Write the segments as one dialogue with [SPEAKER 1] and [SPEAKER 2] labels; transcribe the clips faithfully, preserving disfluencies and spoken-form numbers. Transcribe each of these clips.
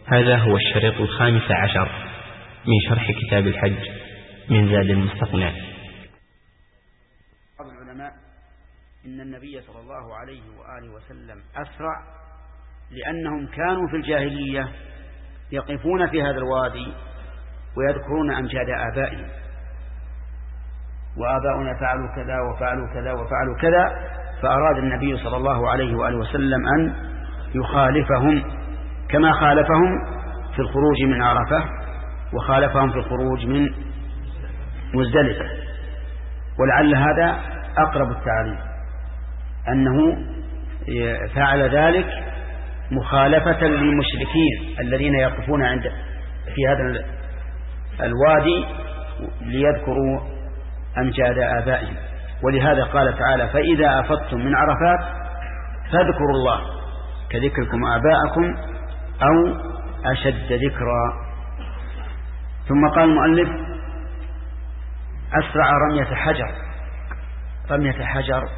[SPEAKER 1] هذا هو الشريط الخامس عشر من شرح كتاب الحج من زاد المستقنع.
[SPEAKER 2] بعض العلماء إن النبي صلى الله عليه وآله وسلم أسرع لأنهم كانوا في الجاهلية يقفون في هذا الوادي ويذكرون أمجاد آبائهم، وآباؤنا فعلوا كذا وفعلوا كذا وفعلوا كذا، فأراد النبي صلى الله عليه وآله وسلم أن يخالفهم كما خالفهم في الخروج من عرفة وخالفهم في الخروج من مزدلفة. ولعل هذا أقرب التعريف، أنه فعل ذلك مخالفة للمشركين الذين يقفون عند في هذا الوادي ليذكروا أمجاد آبائهم. ولهذا قال تعالى: فإذا أفضتم من عرفات فاذكروا الله كذكركم آباءكم أو أشد ذكرا. ثم قال المؤلف: أسرع رمية حجر. رمية حجر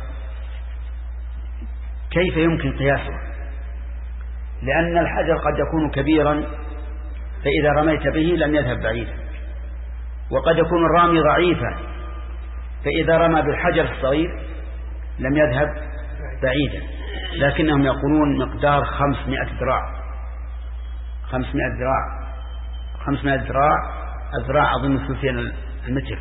[SPEAKER 2] كيف يمكن قياسه؟ لأن الحجر قد يكون كبيرا فإذا رميت به لم يذهب بعيدا، وقد يكون الرامي ضعيفا فإذا رمى بالحجر الصغير لم يذهب بعيدا. لكنهم يقولون مقدار خمسمائة ذراع. خمسمائة ذراع خمسمائة ذراع الذراع أظن ثلثين المتر.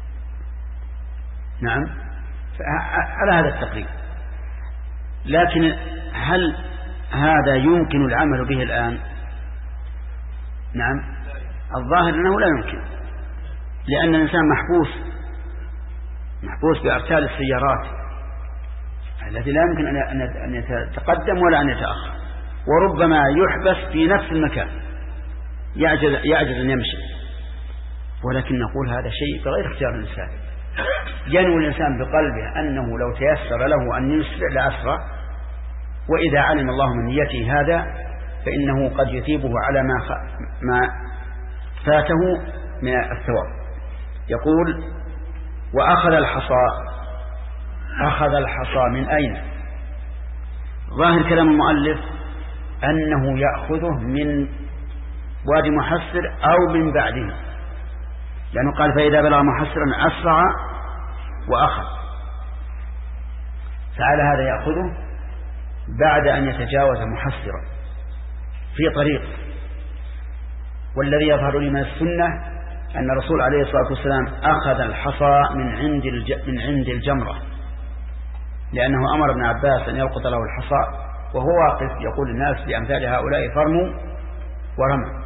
[SPEAKER 2] نعم، على هذا التقريب. لكن هل هذا يمكن العمل به الآن؟ نعم، الظاهر أنه لا يمكن، لأن الإنسان محبوس محبوس بأرسال السيارات التي لا يمكن أن يتقدم ولا أن يتأخر، وربما يحبس في نفس المكان يعجز, يعجز أن يمشي. ولكن نقول هذا شيء بغير اختيار الإنسان. ينوي الإنسان بقلبه أنه لو تيسر له أن يسرع لأسرع، وإذا علم الله من نيته هذا فإنه قد يثيبه على ما, خ... ما فاته من الثواب. يقول: وأخذ الحصى. أخذ الحصى من أين؟ ظاهر كلام المؤلف أنه يأخذه من وادي محسر أو من بعده، لأنه قال: فإذا بلغ محسرا أسرع وأخذ. فعلى هذا يأخذه بعد أن يتجاوز محسرا في طريق. والذي يظهر لي من السنة أن الرسول عليه الصلاة والسلام أخذ الحصى من عند من عند الجمرة، لأنه أمر ابن عباس أن يلقط له الحصى وهو واقف يقول للناس بأمثال هؤلاء فرموا ورموا.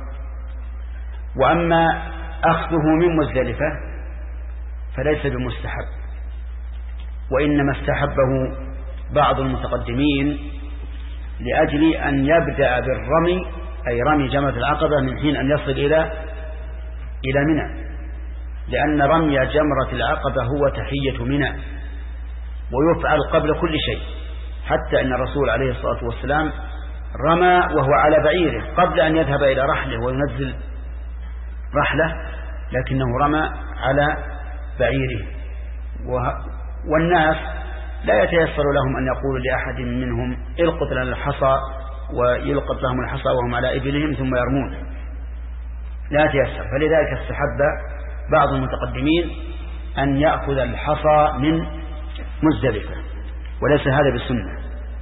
[SPEAKER 2] وأما أخذه من مزدلفة فليس بمستحب، وإنما استحبه بعض المتقدمين لأجل أن يبدأ بالرمي، أي رمي جمرة العقبة، من حين أن يصل إلى إلى منى، لأن رمي جمرة العقبة هو تحية منى ويفعل قبل كل شيء. حتى أن الرسول عليه الصلاة والسلام رمى وهو على بعيره قبل أن يذهب إلى رحله وينزل رحله، لكنه رمى على بعيره. والناس لا يتيسر لهم أن يقولوا لأحد منهم القط لنا الحصى ويلقط لهم الحصى وهم على إبلهم ثم يرمون، لا يتيسر. فلذلك استحب بعض المتقدمين أن يأخذ الحصى من مزدلفة، وليس هذا بالسنة.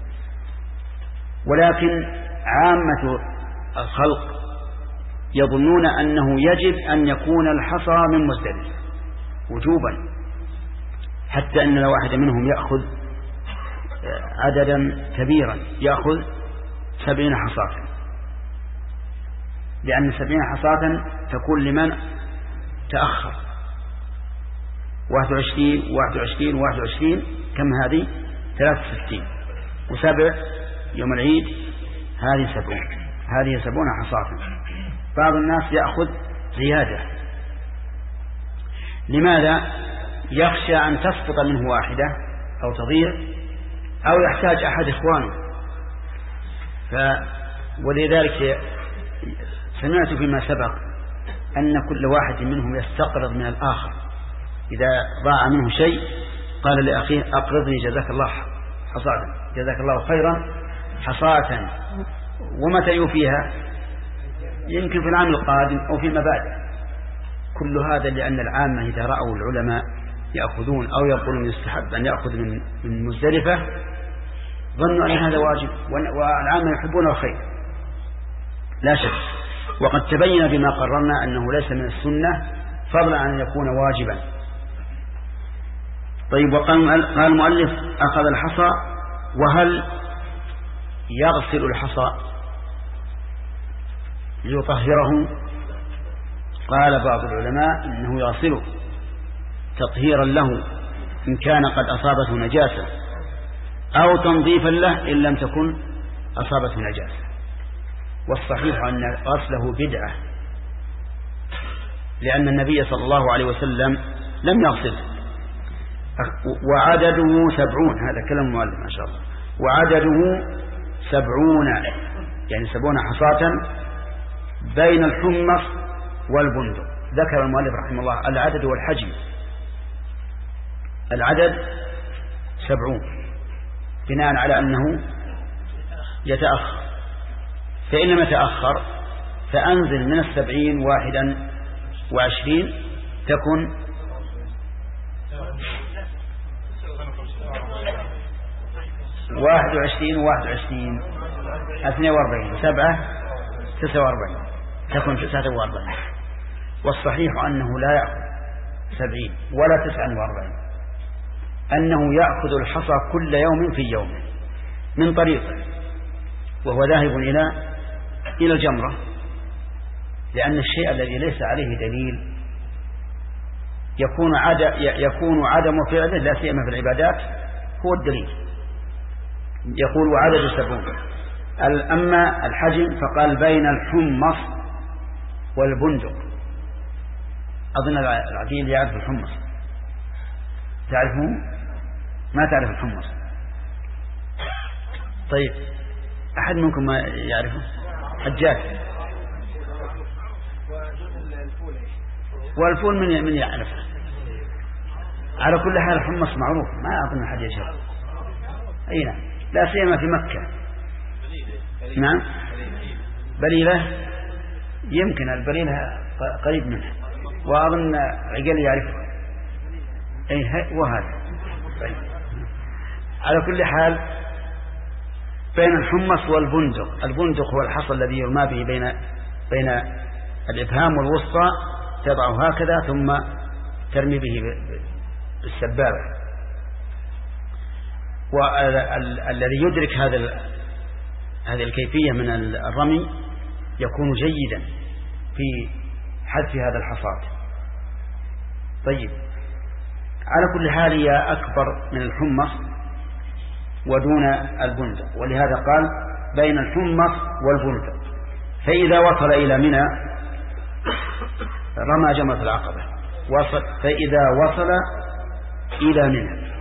[SPEAKER 2] ولكن عامة الخلق يظنون أنه يجب أن يكون الحصى من مزدلفة وجوبا، حتى أن واحد منهم يأخذ عددا كبيرا، يأخذ سبعين حصاة، لأن سبعين حصاة تكون لمن تأخر. واحد وعشرين واحد وعشرين واحد وعشرين كم هذه؟ ثلاثة وستين، وسبع يوم العيد هذه سبعون، هذه سبعون حصاة. بعض الناس يأخذ زيادة. لماذا؟ يخشى أن تسقط منه واحدة أو تضيع، أو يحتاج أحد إخوانه. ف... ولذلك سمعت فيما سبق أن كل واحد منهم يستقرض من الآخر، إذا ضاع منه شيء قال لأخيه: أقرضني جزاك الله حصاة، جزاك الله خيرا حصاة. ومتى يوفيها؟ يمكن في العام القادم أو فيما بعد. كل هذا لأن العامة إذا رأوا العلماء يأخذون أو يقولون يستحب أن يأخذ من من مزدلفة ظنوا أن هذا واجب، والعامة يحبون الخير لا شك. وقد تبين بما قررنا أنه ليس من السنة فضلا عن أن يكون واجبا. طيب، وقال قال المؤلف أخذ الحصى، وهل يغسل الحصى ليطهره؟ قال بعض العلماء إنه يغسله تطهيرا له إن كان قد أصابته نجاسة، أو تنظيفا له إن لم تكن أصابته نجاسة. والصحيح أن غسله بدعة، لأن النبي صلى الله عليه وسلم لم يغسله. وعدده سبعون، هذا كلام المؤلف ما شاء الله، وعدده سبعون يعني سبعون حصاة بين الحمص والبندق. ذكر المؤلف رحمه الله العدد والحجم. العدد سبعون بناء على أنه يتأخر، فإن لم يتأخر فأنزل من السبعين واحدا وعشرين تكن واحد وعشرين واحد وعشرين اثنين واربعين سبعة تسعة واربعين تكن تسعة واربعين. والصحيح أنه لا يأخذ سبعين ولا تسعة واربعين، أنه يأخذ الحصى كل يوم في يوم من طريقه، وهو ذاهب إلى إلى الجمرة، لأن الشيء الذي ليس عليه دليل يكون عدم يكون عدم فعله لا سيما في العبادات هو الدليل. يقول وعدد سبعون. أما الحجم فقال بين الحمص والبندق. أظن العقيل يعرف الحمص، تعرفه؟ ما تعرف الحمص؟ طيب، أحد منكم ما يعرفه؟ حجاج. والفول من من يعرفه؟ على كل حال الحمص معروف، ما أظن أحد يجهل. أي نعم، لا سيما في مكة. نعم، بليلة يمكن البليلة قريب منها، وأظن عقل يعرفه. أي وهذا طيب. على كل حال بين الحمص والبندق. البندق هو الحصى الذي يرمى به بين بين الإبهام والوسطى، تضعه هكذا ثم ترمي به بالسبابة. والذي يدرك هذا هذه الكيفية من الرمي يكون جيدا في حذف هذا الحصاد. طيب، على كل حال هي أكبر من الحمص ودون البندق، ولهذا قال بين الحمص والبندق. فإذا وصل إلى منى رمى جمرة العقبة. وصل فإذا وصل إلى منى،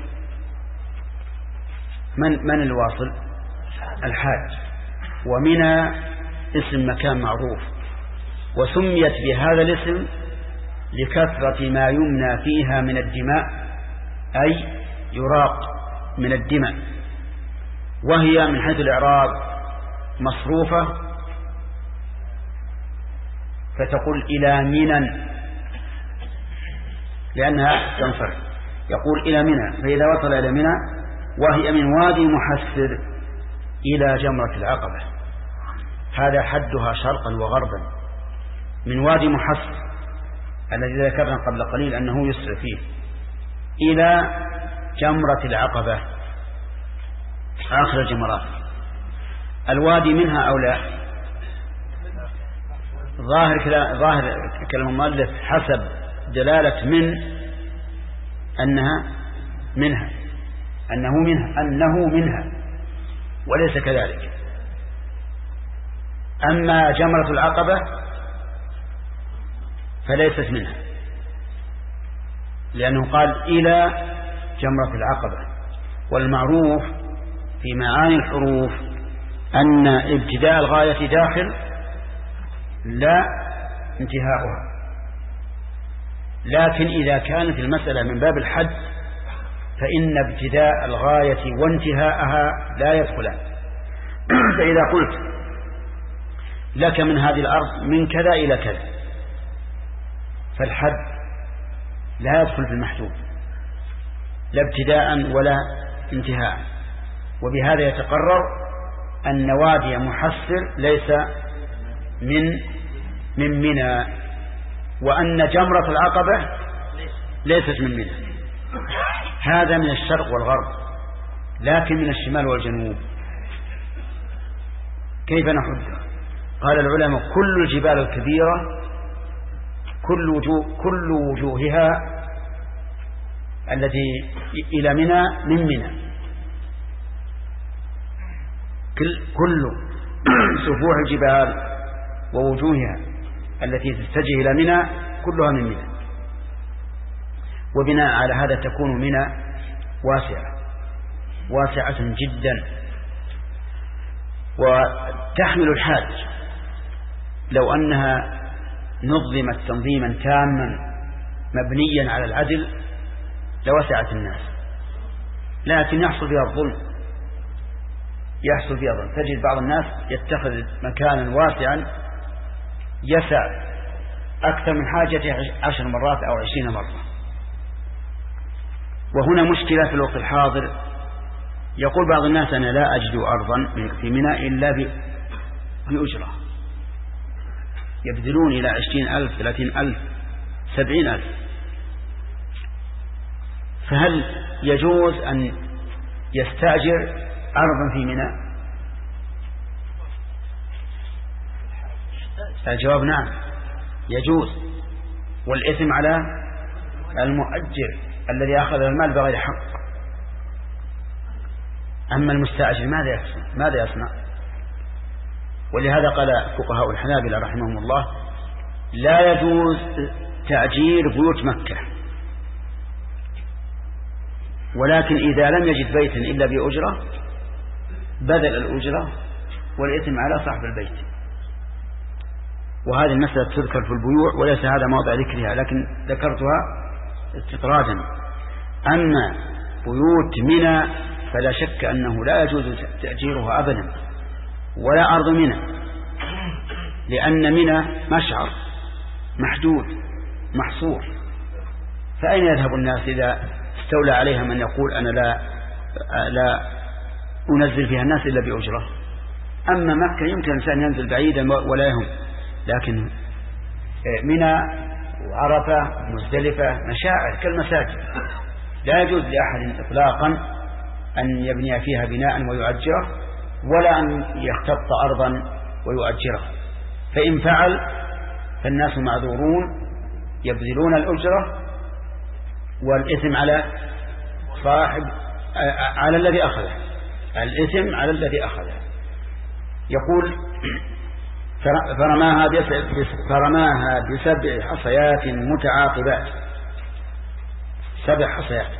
[SPEAKER 2] من من الواصل؟ الحاج. ومنى اسم مكان معروف، وسميت بهذا الاسم لكثرة ما يمنى فيها من الدماء، أي يراق من الدماء، وهي من حيث الإعراب مصروفة، فتقول إلى منى لأنها تنصرف. يقول إلى منى، فإذا وصل إلى منى وهي من وادي محسر إلى جمرة العقبة. هذا حدها شرقا وغربا، من وادي محسر الذي ذكرنا قبل قليل أنه يسر فيه إلى جمرة العقبة آخر الجمرات. الوادي منها أو لا؟ ظاهر ظاهر كلام المؤلف حسب دلالة من أنها منها أنه منها أنه منها وليس كذلك. أما جمرة العقبة فليست منها، لأنه قال إلى جمرة العقبة. والمعروف في معاني الحروف أن ابتداء الغاية داخل لا انتهاؤها، لكن إذا كانت المسألة من باب الحد فإن ابتداء الغاية وانتهاءها لا يدخلان. فإذا قلت لك من هذه الأرض من كذا إلى كذا، فالحد لا يدخل في المحدود لا ابتداء ولا انتهاء. وبهذا يتقرر أن وادي محصر ليس من من منى، وأن جمرة العقبة ليست من منى. هذا من الشرق والغرب، لكن من الشمال والجنوب كيف نحد؟ قال العلماء كل الجبال الكبيرة كل وجوه كل وجوهها التي إلى منى من منى، كل, كل سفوح الجبال ووجوهها التي تتجه إلى منى كلها من منى. وبناء على هذا تكون منى واسعة واسعة جدا، وتحمل الحاج لو أنها نظمت تنظيما تاما مبنيا على العدل لوسعت الناس، لكن يحصل فيها الظلم يحصل فيها الظلم. تجد بعض الناس يتخذ مكانا واسعا يسع أكثر من حاجته عشر مرات أو عشرين مرة. وهنا مشكلة في الوقت الحاضر، يقول بعض الناس أنا لا أجد أرضا في منى إلا بأجرة، يبذلون إلى عشرين ألف ثلاثين ألف سبعين ألف. فهل يجوز أن يستأجر أرضا في منى؟ الجواب نعم يجوز، والإثم على المؤجر الذي أخذ المال بغير حق. أما المستأجر ماذا يصنع؟ ماذا يصنع؟ ولهذا قال فقهاء الحنابلة رحمهم الله لا يجوز تأجير بيوت مكة، ولكن إذا لم يجد بيتا إلا بأجرة بذل الأجرة والإثم على صاحب البيت. وهذه المسألة تذكر في البيوع وليس هذا موضع ذكرها، لكن ذكرتها استطرادا. أما بيوت منى فلا شك أنه لا يجوز تأجيرها أبدا، ولا أرض منى، لأن منى مشعر محدود محصور، فأين يذهب الناس إذا استولى عليها من يقول أنا لا لا أنزل فيها الناس إلا بأجرة؟ أما مكة يمكن الإنسان ينزل بعيدا ولا يهم، لكن منى وعرفة مزدلفة مشاعر كالمساجد، لا يجوز لأحد إطلاقا أن يبني فيها بناء ويؤجره، ولا أن يختط أرضا ويؤجره. فإن فعل فالناس معذورون يبذلون الأجرة والإثم على صاحب على الذي أخذه، الإثم على الذي أخذه. يقول فرماها فرماها بسبع حصيات متعاقبات، سبع حصيات.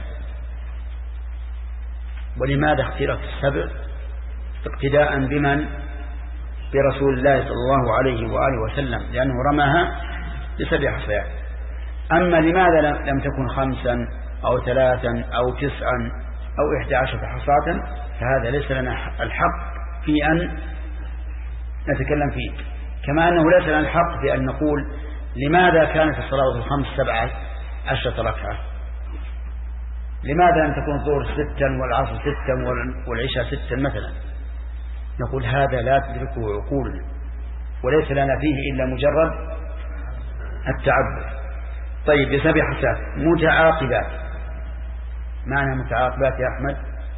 [SPEAKER 2] ولماذا اختيرت السبع؟ اقتداء بمن؟ برسول الله صلى الله عليه وآله وسلم، لأنه رماها بسبع حصيات. أما لماذا لم تكن خمسا أو ثلاثا أو تسعا أو إحدى عشرة حصاة؟ فهذا ليس لنا الحق في أن نتكلم فيه، كما أنه ليس لنا الحق في أن نقول لماذا كانت الصلاة الخمس سبعة عشرة ركعة، لماذا لم تكون الظهر ستا والعصر ستا والعشاء ستا مثلا. نقول هذا لا تدركه عقولنا، وليس لنا فيه إلا مجرد التعبد. طيب بسبع حسات متعاقبات، معنى متعاقبات يا أحمد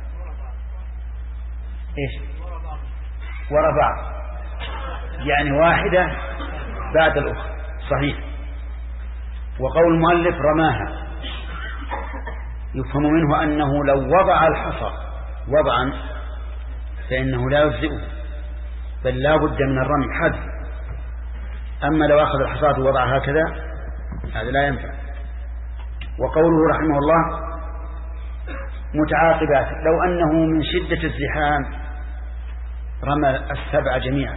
[SPEAKER 2] إيش؟ وراء بعض، يعني واحدة بعد الأخرى، صحيح. وقول المؤلف رماها يفهم منه أنه لو وضع الحصى وضعا فإنه لا يجزئه، بل لا بد من الرمي حد. أما لو أخذ الحصى ووضع هكذا هذا لا ينفع. وقوله رحمه الله متعاقبات، لو أنه من شدة الزحام رمى السبع جميعا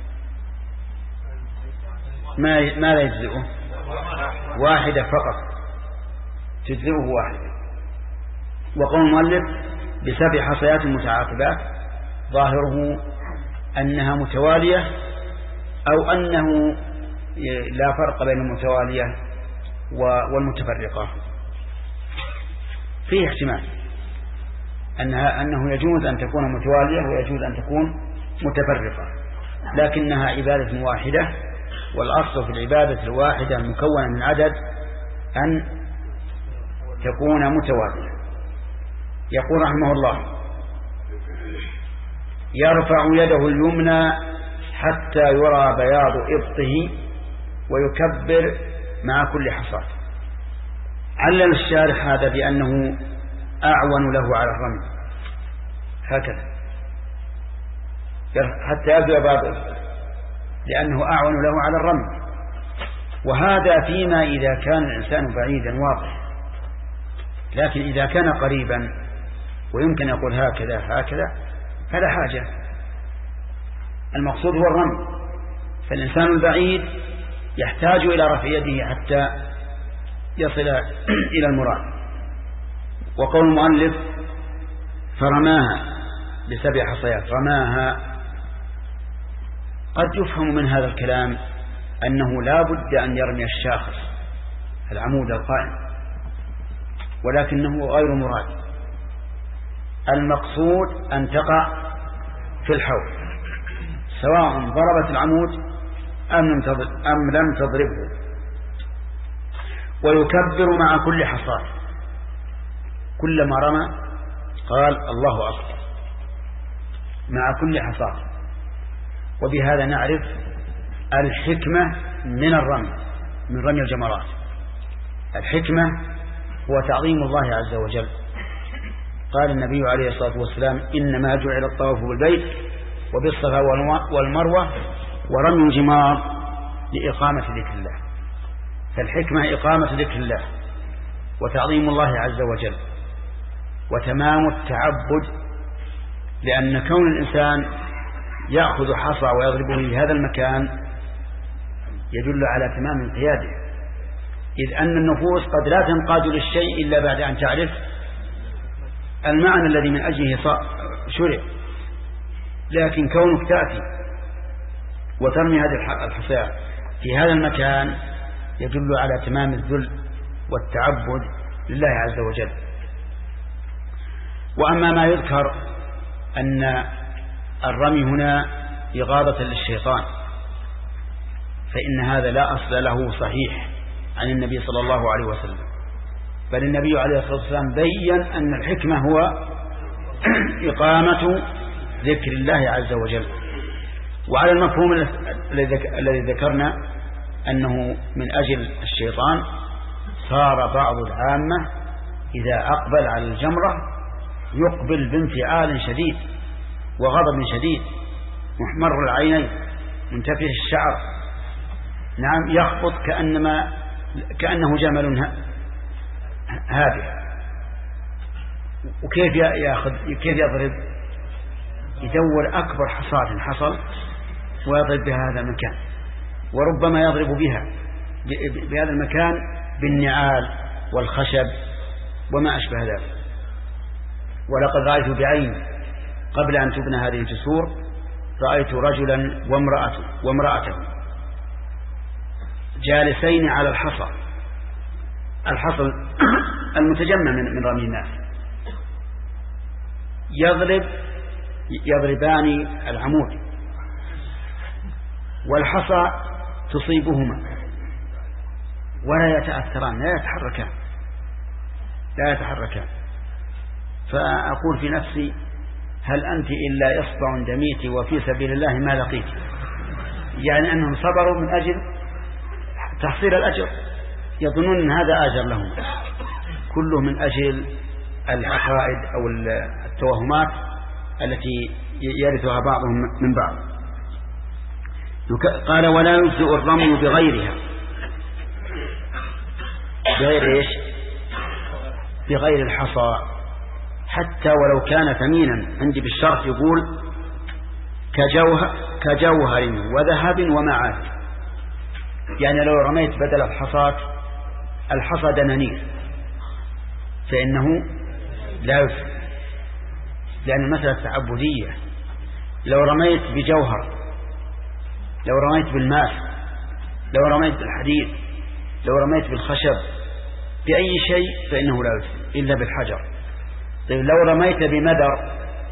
[SPEAKER 2] ما ما لا يجزئه، واحدة فقط تجزئه واحدة. وقول المؤلف بسبع حصيات متعاقبات ظاهره أنها متوالية أو أنه لا فرق بين المتوالية والمتفرقة. فيه احتمال أنها أنه يجوز أن تكون متوالية ويجوز أن تكون متفرقة، لكنها عبادة واحدة، والأصل في العبادة الواحدة المكونة من عدد أن تكون متوالية. يقول رحمه الله: يرفع يده اليمنى حتى يرى بياض إبطه ويكبر مع كل حصاة. علل الشارح هذا بأنه أعون له على الرمي، هكذا حتى يبدو بياض إبطه لأنه أعون له على الرمي، وهذا فيما إذا كان الإنسان بعيدا واضح، لكن إذا كان قريبا ويمكن يقول هكذا هكذا فلا حاجة. المقصود هو الرمي، فالإنسان البعيد يحتاج إلى رفع يده حتى يصل إلى المراد. وقول المؤلف فرماها بسبع حصيات، رماها، قد يفهم من هذا الكلام أنه لا بد أن يرمي الشاخص العمود القائم، ولكنه غير مراد. المقصود أن تقع في الحوض سواء ضربت العمود أم لم تضربه. ويكبر مع كل حصاة، كلما رمى قال الله أكبر مع كل حصاة. وبهذا نعرف الحكمة من الرمي، من رمي الجمرات. الحكمة هو تعظيم الله عز وجل. قال النبي عليه الصلاة والسلام: إنما جعل الطواف بالبيت وبالصفا والمروة ورمي الجمار لإقامة ذكر الله. فالحكمة إقامة ذكر الله وتعظيم الله عز وجل وتمام التعبد، لأن كون الإنسان يأخذ حصى ويضربه في هذا المكان يدل على تمام انقياده، إذ أن النفوس قد لا تنقاد للشيء إلا بعد أن تعرف المعنى الذي من أجله شرع. لكن كونك تأتي وترمي هذه الحصى في هذا المكان يدل على تمام الذل والتعبد لله عز وجل. وأما ما يذكر أن الرمي هنا إغاظة للشيطان فإن هذا لا أصل له صحيح عن النبي صلى الله عليه وسلم، بل النبي عليه الصلاة والسلام بيّن أن الحكمة هو إقامة ذكر الله عز وجل. وعلى المفهوم الذي ذكرنا أنه من أجل الشيطان صار بعض العامة إذا أقبل على الجمرة يقبل بانفعال شديد وغضب شديد، محمر العينين، منتفخ الشعر، نعم، يخبط كأنما كأنه جمل هادئ. وكيف يأخذ كيف يضرب؟ يدور أكبر حصاد حصل ويضرب بها هذا المكان، وربما يضرب بها بهذا المكان بالنعال والخشب وما أشبه ذلك. ولقد رأيت بعين قبل أن تبنى هذه الجسور، رأيت رجلا وامرأته وامرأته جالسين على الحصى، الحصى المتجمع من رمي الناس، يضرب يضربان العمود والحصى تصيبهما ولا يتأثران، لا يتحركان لا يتحركان فأقول في نفسي: هل أنت إلا إصبع دميت وفي سبيل الله ما لقيت؟ يعني أنهم صبروا من أجل تحصيل الأجر، يظنون أن هذا أجر لهم، كله من أجل العقائد أو التوهمات التي يرثها بعضهم من بعض. قال: ولا يجزئ الرمي بغيرها. بغير إيش؟ بغير الحصى، حتى ولو كان ثمينا. عندي بالشرط يقول كجوهر, كجوهر وذهب ومعاد، يعني لو رميت بدل الحصاة الحصى دنانير فإنه لا يفعل، لأن المسألة تعبدية. لو رميت بجوهر لو رميت بالماس، لو رميت بالحديد، لو رميت بالخشب، بأي شيء فإنه لا يجزي إلا بالحجر. طيب لو رميت بمدر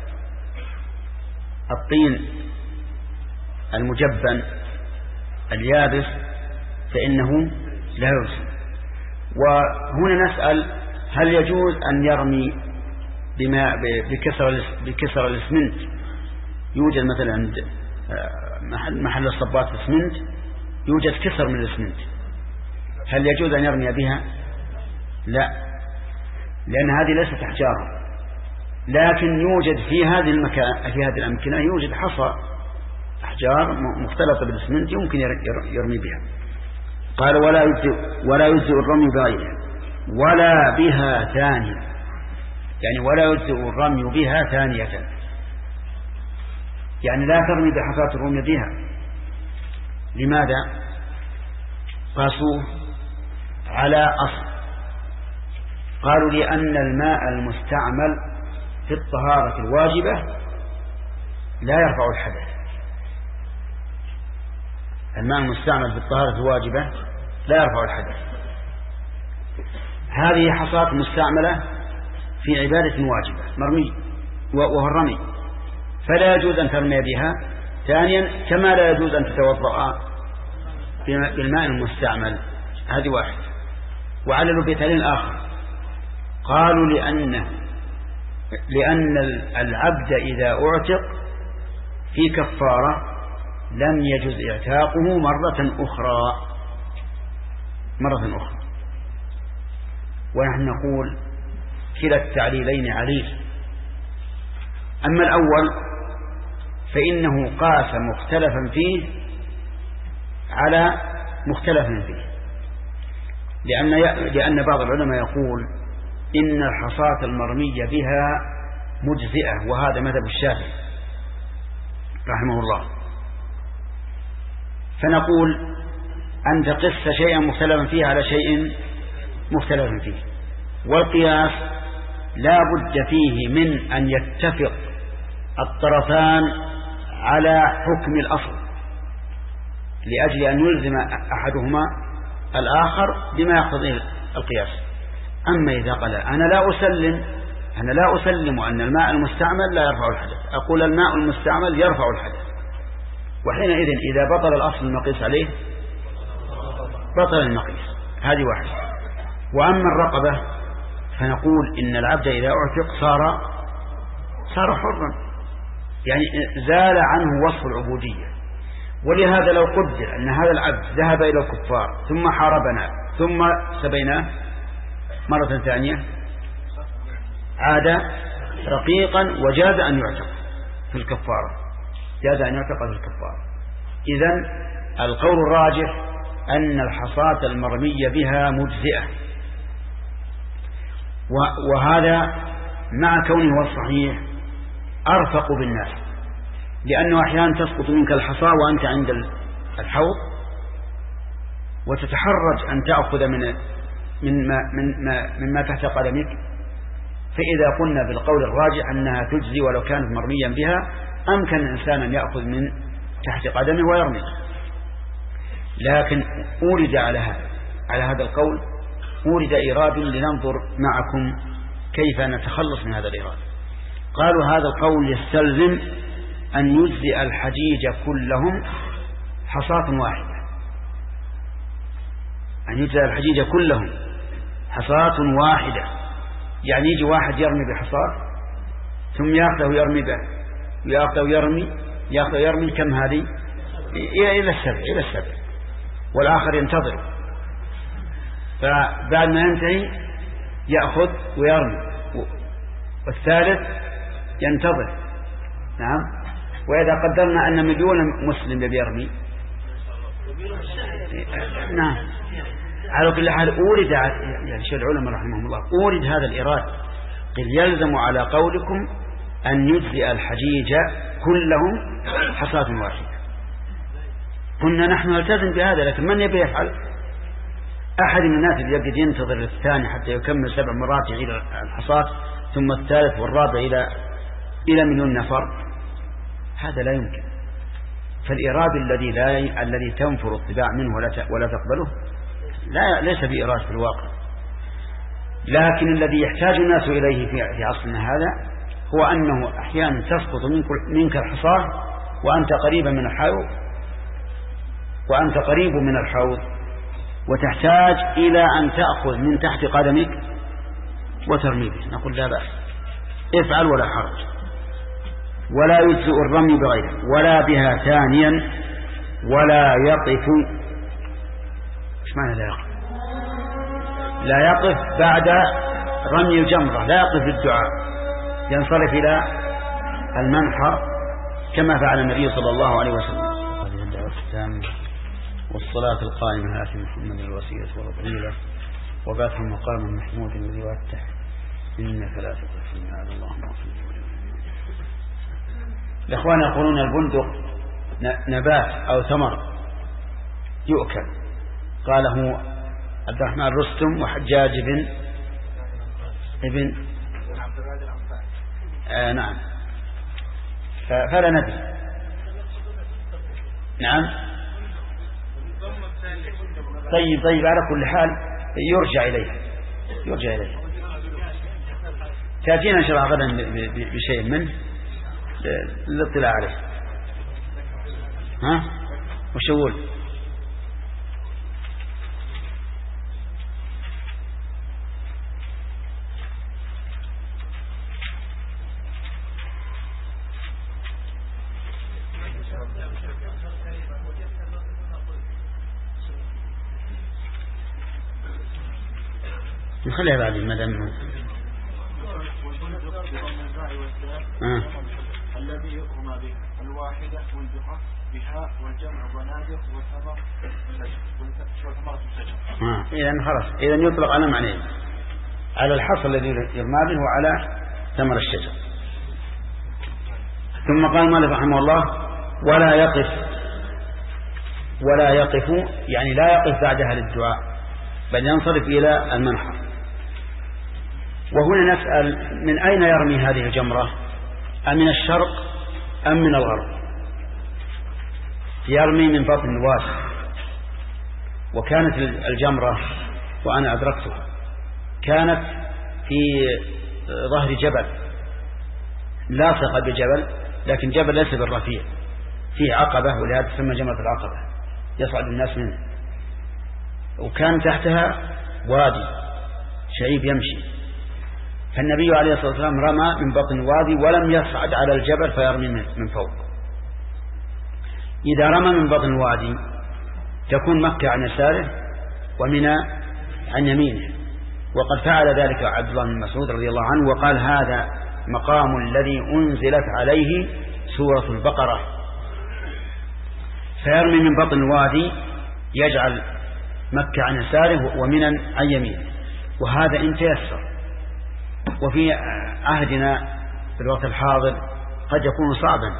[SPEAKER 2] الطين المجبن اليابس فإنه لا يجزي. وهنا نسأل هل يجوز أن يرمي بما بكسر بكسر الإسمنت؟ يوجد مثلا عند محل محل الصبات الإسمنت يوجد كسر من الإسمنت، هل يجوز أن يرمي بها؟ لا، لأن هذه ليست أحجار، لكن يوجد في هذه المكان في هذه الأمكنة يوجد حصى أحجار مختلطة بالإسمنت يمكن يرمي بها. قال ولا يجزئ ولا يجزئ الرمي بغيرها ولا بها ثانية، يعني ولا يجزئ الرمي بها ثانية، يعني لا ترمي بحصاة الرمي بها. لماذا؟ قاسوه على أصل، قالوا لأن الماء المستعمل في الطهارة الواجبة لا يرفع الحدث. الماء المستعمل في الطهارة الواجبة لا يرفع الحدث. هذه حصاة مستعملة في عبادة واجبة مرمي وهو الرمي، فلا يجوز أن ترمي بها. ثانيا كما لا يجوز أن تتوضأ بالماء المستعمل. هذه واحد. وعللوا بتالين آخر، قالوا لأن لأن العبد إذا أعتق في كفارة لم يجوز اعتاقه مرة أخرى مرة أخرى ونحن نقول كلا التعليلين عليه. أما الأول فإنه قاس مختلفا فيه على مختلفا فيه، لأن لأن بعض العلماء يقول إن الحصاة المرمية بها مجزئة، وهذا مذهب الشافعي رحمه الله. فنقول أن تقص شيئا مختلفا فيه على شيء مختلفا فيه، والقياس لا بد فيه من أن يتفق الطرفان على حكم الأصل لأجل أن يلزم أحدهما الآخر بما يقتضيه القياس. أما إذا قال أنا لا أسلم أنا لا أسلم أن الماء المستعمل لا يرفع الحدث، أقول الماء المستعمل يرفع الحدث، وحينئذ إذا بطل الأصل المقيس عليه بطل المقيس. هذه واحدة. وأما الرقبة فنقول إن العبد إذا أعتق صار صار حرا، يعني زال عنه وصف العبودية. ولهذا لو قدر أن هذا العبد ذهب إلى الكفار ثم حاربنا ثم سبيناه مرة ثانية عاد رقيقا وجاز أن يعتق في الكفارة، جاز أن يعتق في الكفارة. إذن القول الراجح أن الحصاة المرمية بها مجزئة، وهذا مع كونه الصحيح أرفق بالناس، لأنه أحيانا تسقط منك الحصاة وأنت عند الحوض وتتحرج أن تأخذ من مما من ما مما تحت قدمك. فإذا قلنا بالقول الراجح أنها تجزي ولو كانت مرميا بها أمكن الإنسان أن يأخذ من تحت قدمه ويرمي. لكن أورد على هذا على هذا القول أورد إيراد لننظر معكم كيف نتخلص من هذا الإيراد. قالوا هذا القول يستلزم أن يجزئ الحجيج كلهم حصاة واحدة، أن يجزئ الحجيج كلهم حصاة واحدة، يعني يجي واحد يرمي بحصاة ثم يأخذه ويرمي به يأخذه ويرمي يأخذه ويرمي كم هذه إلى السبع إلى السبع والآخر ينتظر، فبعد ما ينتهي يأخذ ويرمي والثالث ينتظر. نعم. وإذا قدرنا أن مليون مسلم يرمي نعم على كل حال أورد يعني شيخ العلماء رحمهم الله أورد هذا الإراد، قل يلزم على قولكم أن يجزئ الحجيج كلهم حصاة واحدة. كنا نحن نلتزم بهذا، لكن من يبي يفعل؟ أحد من الناس اللي يبدأ ينتظر الثاني حتى يكمل سبع مرات إلى الحصاة ثم الثالث والرابع إلى إلى مليون نفر، هذا لا يمكن. فالإيراد الذي لا ي... الذي تنفر الطباع منه ولا ت... ولا تقبله لا ليس بإيراد في الواقع، لكن الذي يحتاج الناس إليه في في عصرنا هذا هو أنه أحيانا تسقط منك, منك الحصاة وأنت قريبا من الحوض وأنت قريب من الحوض وتحتاج إلى أن تأخذ من تحت قدمك وترمي به، نقول لا بأس، افعل ولا حرج، ولا يجزئ الرمي بغيره ولا بها ثانيا ولا يقف. ايش معنى لا يقف؟ لا يقف بعد رمي الجمرة، لا يقف للدعاء، ينصرف إلى المنحر كما فعل النبي صلى الله عليه وسلم. هذه الدعوة التامة والصلاة القائمة آت محمد الوسيلة والفضيلة وبعثه مقاما محمود الذي وعدته إنك لا تخلف الميعاد اللهم اغفر لي. الإخوان يقولون البندق نبات أو ثمر يؤكل، قاله عبد الرحمن رستم وحجاج بن ابن آه نعم، فلا ندري. نعم طيب طيب على كل حال يرجع إليها يرجع إليها تأتينا إن شاء الله غدا بشيء منه للاطلاع عليه. ها وش يقول؟ نخليها بعد المدام. آه.
[SPEAKER 3] الذي يقوم به الواحدة والدقة بها والجمع ونادر وثمر وثمرة الشجر.
[SPEAKER 2] آه. إذن خلاص إذن يطلق على معنى على الحصى الذي يرمى به وعلى ثمر الشجر. ثم قال مالك رحمه الله ولا يقف ولا يقف يعني لا يقف بعدها للدعاء بل ينصرف إلى المنحر. وهنا نسأل من أين يرمي هذه الجمرة؟ أم من الشرق أم من الغرب؟ يرمي من بطن الوادي، وكانت الجمرة وأنا أدركتها كانت في ظهر جبل لاصق بجبل، لكن جبل ليس بالرفيع، فيه عقبة ولهذا تسمى جمرة العقبة يصعد الناس منه، وكان تحتها وادي شعيب يمشي، فالنبي عليه الصلاة والسلام رمى من بطن الوادي ولم يصعد على الجبل فيرمي من فوق. إذا رمى من بطن الوادي تكون مكة عن يساره ومنى عن يمينه، وقد فعل ذلك عبد الله بن مسعود رضي الله عنه وقال هذا مقام الذي أنزلت عليه سورة البقرة، فيرمي من بطن الوادي يجعل مكة عن يساره ومنى عن يمينه، وهذا إن تيسر. وفي عهدنا في الوقت الحاضر قد يكون صعبا،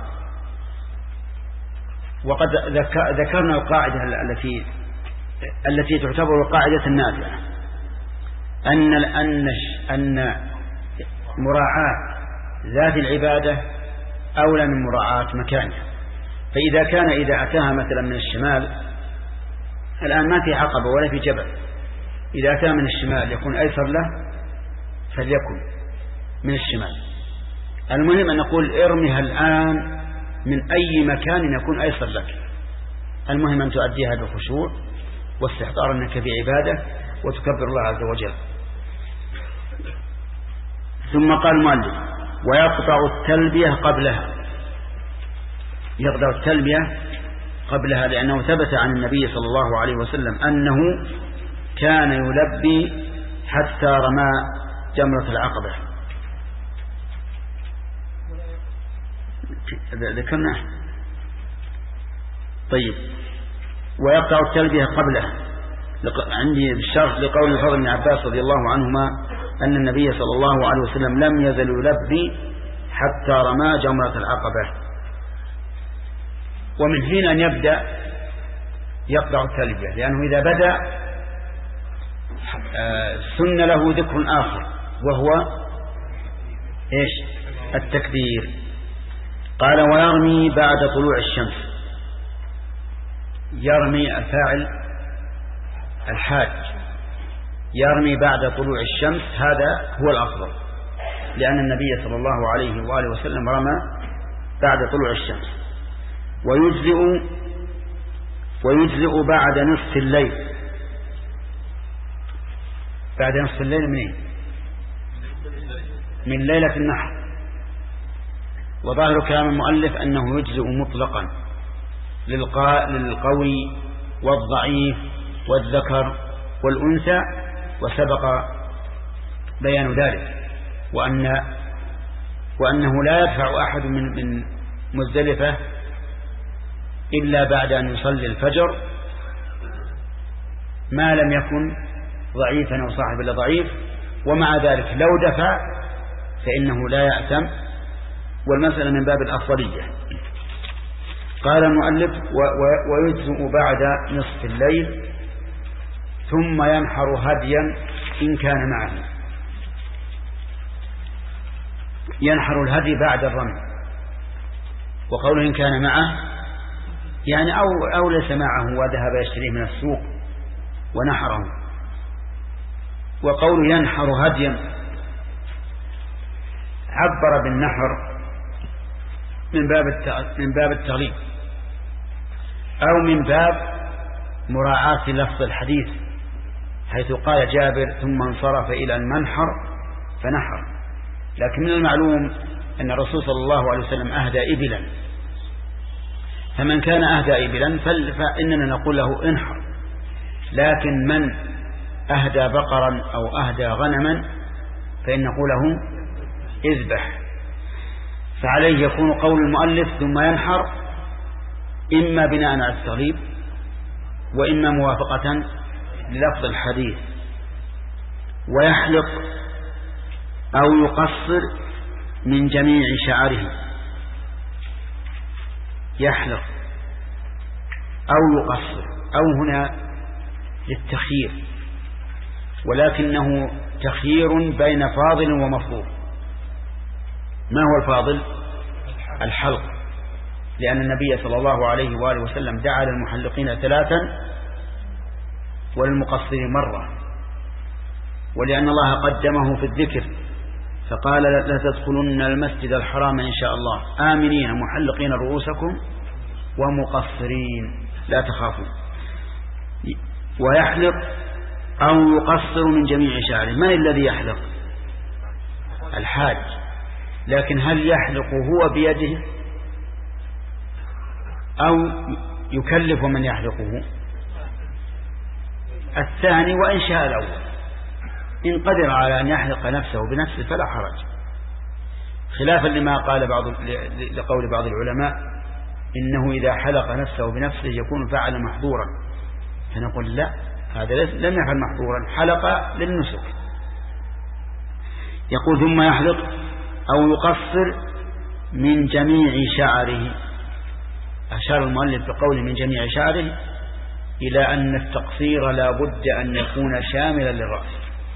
[SPEAKER 2] وقد ذكرنا القاعدة التي التي تعتبر قاعدة نافعة أن أن أن مراعاة ذات العبادة أولى من مراعاة مكانها. فإذا كان إذا أتاها مثلا من الشمال، الآن ما في عقبة ولا في جبل، إذا أتاها من الشمال يكون أيسر له فليكن من الشمال. المهم أن نقول ارمها الآن من أي مكان يكون أيسر لك، المهم أن تؤديها بخشوع واستحضار أنك في عبادة وتكبر الله عز وجل. ثم قال المؤلف ويقطع التلبية قبلها، يقطع التلبية قبلها لأنه ثبت عن النبي صلى الله عليه وسلم أنه كان يلبي حتى رمى جمرة العقبة. ذكرنا طيب. ويقطع التلبية قبلها عندي بالشرط لقول الفضل بن عباس رضي الله عنهما أن النبي صلى الله عليه وسلم لم يزل يلبي حتى رمى جمرة العقبة. ومن حين أن يبدأ يقطع التلبية، لأنه إذا بدأ سن له ذكر آخر وهو إيش؟ التكبير. قال ويرمي بعد طلوع الشمس، يرمي الفاعل الحاج يرمي بعد طلوع الشمس، هذا هو الأفضل، لأن النبي صلى الله عليه وآله وسلم رمى بعد طلوع الشمس. ويجزئ ويجزئ بعد نصف الليل. بعد نصف الليل منين؟ من ليلة النحر. وظاهر كلام المؤلف أنه يجزئ مطلقا للقوي والضعيف والذكر والأنثى، وسبق بيان ذلك، وأن وأنه لا يدفع أحد من من مزدلفة إلا بعد أن يصلي الفجر ما لم يكن ضعيفا أو صاحب إلا ضعيف، ومع ذلك لو دفع فإنه لا يأثم، والمسألة من باب الأفضلية. قال المؤلف ويجزئ بعد نصف الليل، ثم ينحر هديا إن كان معه. ينحر الهدي بعد الرمي، وقوله إن كان معه يعني أو, أو ليس معه وذهب يشتريه من السوق ونحره. وقوله ينحر هديا عبر بالنحر من باب من باب التغليب، أو من باب مراعاة لفظ الحديث، حيث قال جابر ثم انصرف إلى المنحر فنحر. لكن من المعلوم أن الرسول صلى الله عليه وسلم أهدى إبلا، فمن كان أهدى إبلا فإننا نقول له انحر، لكن من أهدى بقرا أو أهدى غنما فإن نقول له اذبح. فعليه يكون قول المؤلف ثم ينحر إما بناء على التغليب، وإما موافقة للفظ الحديث. ويحلق أو يقصر من جميع شعره. يحلق أو يقصر، أو هنا للتخيير، ولكنه تخيير بين فاضل ومفروض. ما هو الفاضل؟ الحلق، لأن النبي صلى الله عليه وآله وسلم دعا للمحلقين ثلاثا والمقصرين مرة، ولأن الله قدمه في الذكر فقال لا تدخلن المسجد الحرام إن شاء الله آمنين محلقين رؤوسكم ومقصرين لا تخافوا. ويحلق أو يقصر من جميع شعره. من الذي يحلق؟ الحاج. لكن هل يحلق هو بيده أو يكلف من يحلقه؟ الثاني، وإن شاء الأول. إن قدر على أن يحلق نفسه بنفسه فلا حرج، خلافا لما قال بعض لقول بعض العلماء إنه إذا حلق نفسه بنفسه يكون فعل محظورا، فنقول لا، هذا لم يفعل محظورا، حلق للنسك. يقول ثم يحلق أو يقصر من جميع شعره. أشار المؤلف بقوله من جميع شعره إلى أن التقصير لا بد أن يكون شاملا للرأس.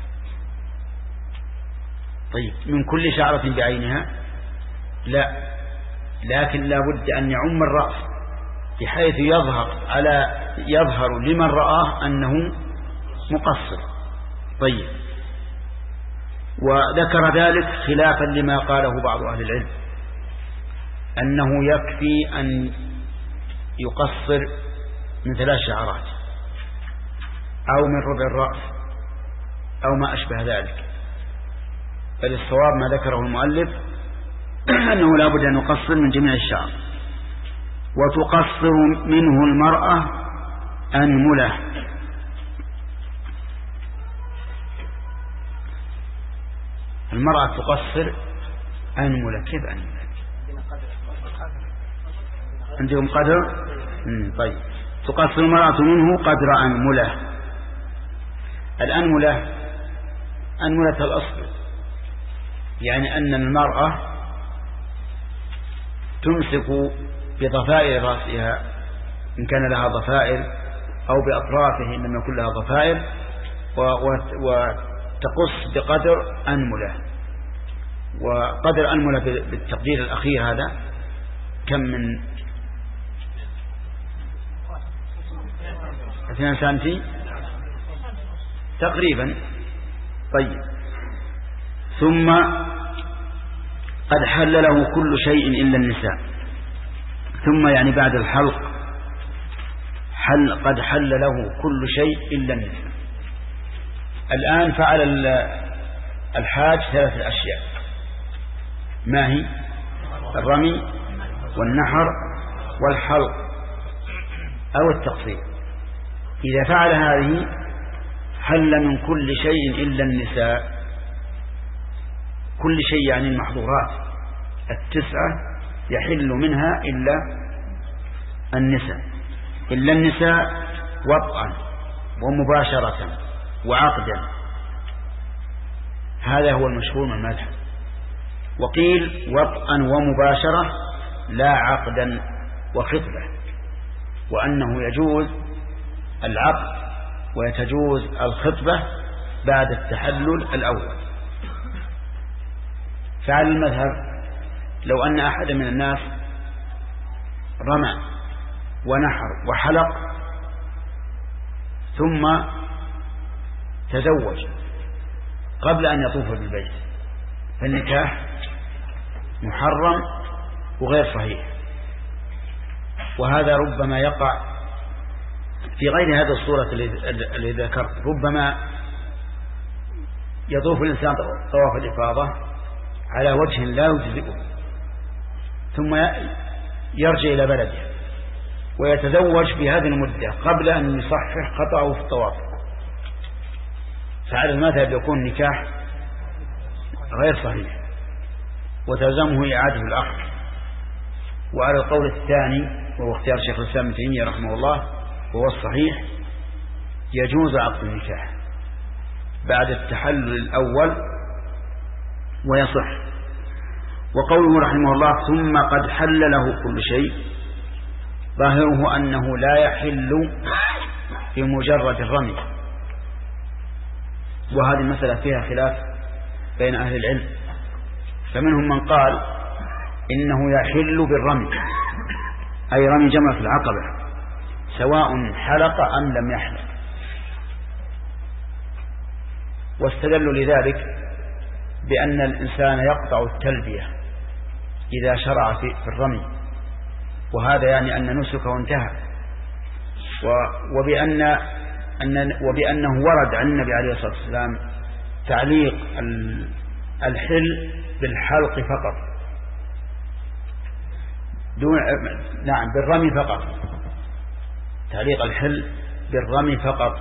[SPEAKER 2] طيب من كل شعرة بعينها؟ لا، لكن لا بد أن يعم الرأس بحيث يظهر على يظهر لمن رآه أنه مقصر. طيب، وذكر ذلك خلافا لما قاله بعض أهل العلم أنه يكفي أن يقصر من ثلاث شعرات أو من ربع الرأس أو ما أشبه ذلك. بل الصواب ما ذكره المؤلف أنه لا بد أن يقصر من جميع الشعر. وتقصر منه المرأة أنملة. المرأة تقصر أنملة. كيف أنملة؟ عندهم قدر؟ طيب، تقصر المرأة منه قدر أنملة. الأنملة أنملة الأصل، يعني أن المرأة تمسك بضفائر رأسها إن كان لها ضفائر، أو بأطرافه إن لم يكن لها ضفائر، وتقص بقدر أنملة. وقدر أنملة بالتقدير الأخير هذا كم من اثنان سنتي تقريبا. طيب ثم قد حل له كل شيء إلا النساء. ثم يعني بعد الحلق حل قد حل له كل شيء إلا النساء. الآن فعل الحاج ثلاثة أشياء، ما هي؟ الرمي والنحر والحلق أو التقصير. إذا فعل هذه حل من كل شيء إلا النساء. كل شيء يعني المحظورات التسعة يحل منها إلا النساء. إلا النساء وطئا ومباشرة وعقدا، هذا هو المشهور من المذهب. وقيل وطئا ومباشرة لا عقدا وخطبة، وأنه يجوز العقد ويتجوز الخطبة بعد التحلل الأول. فعلى المذهب لو أن أحد من الناس رمى ونحر وحلق ثم تزوج قبل أن يطوف بالبيت فالنكاح محرم وغير صحيح. وهذا ربما يقع في غير هذه الصورة التي ذكرت. ربما يطوف الإنسان طواف الإفاضة على وجه لا يجزئه ثم يرجع إلى بلده ويتزوج في هذه المدة قبل أن يصحح خطأه في الطواف، فعلى المذهب يكون نكاح غير صحيح وتلزمه إعادة العقد. وعلى القول الثاني وهو اختيار شيخ الإسلام ابن تيمية رحمه الله وهو الصحيح يجوز عقد النكاح بعد التحلل الأول ويصح. وقوله رحمه الله ثم قد حل له كل شيء ظاهره أنه لا يحل في مجرد الرمي، وهذه المسألة فيها خلاف بين أهل العلم. فمنهم من قال إنه يحل بالرمي أي رمي جمرة العقبة سواء حلق أم لم يحلق، واستدلوا لذلك بأن الإنسان يقطع التلبية إذا شرع في الرمي، وهذا يعني أن نسكه انتهى، وبأن أن وبأنه ورد عن النبي عليه الصلاة والسلام تعليق الحل بالحلق فقط دون نعم بالرمي فقط، تعليق الحل بالرمي فقط.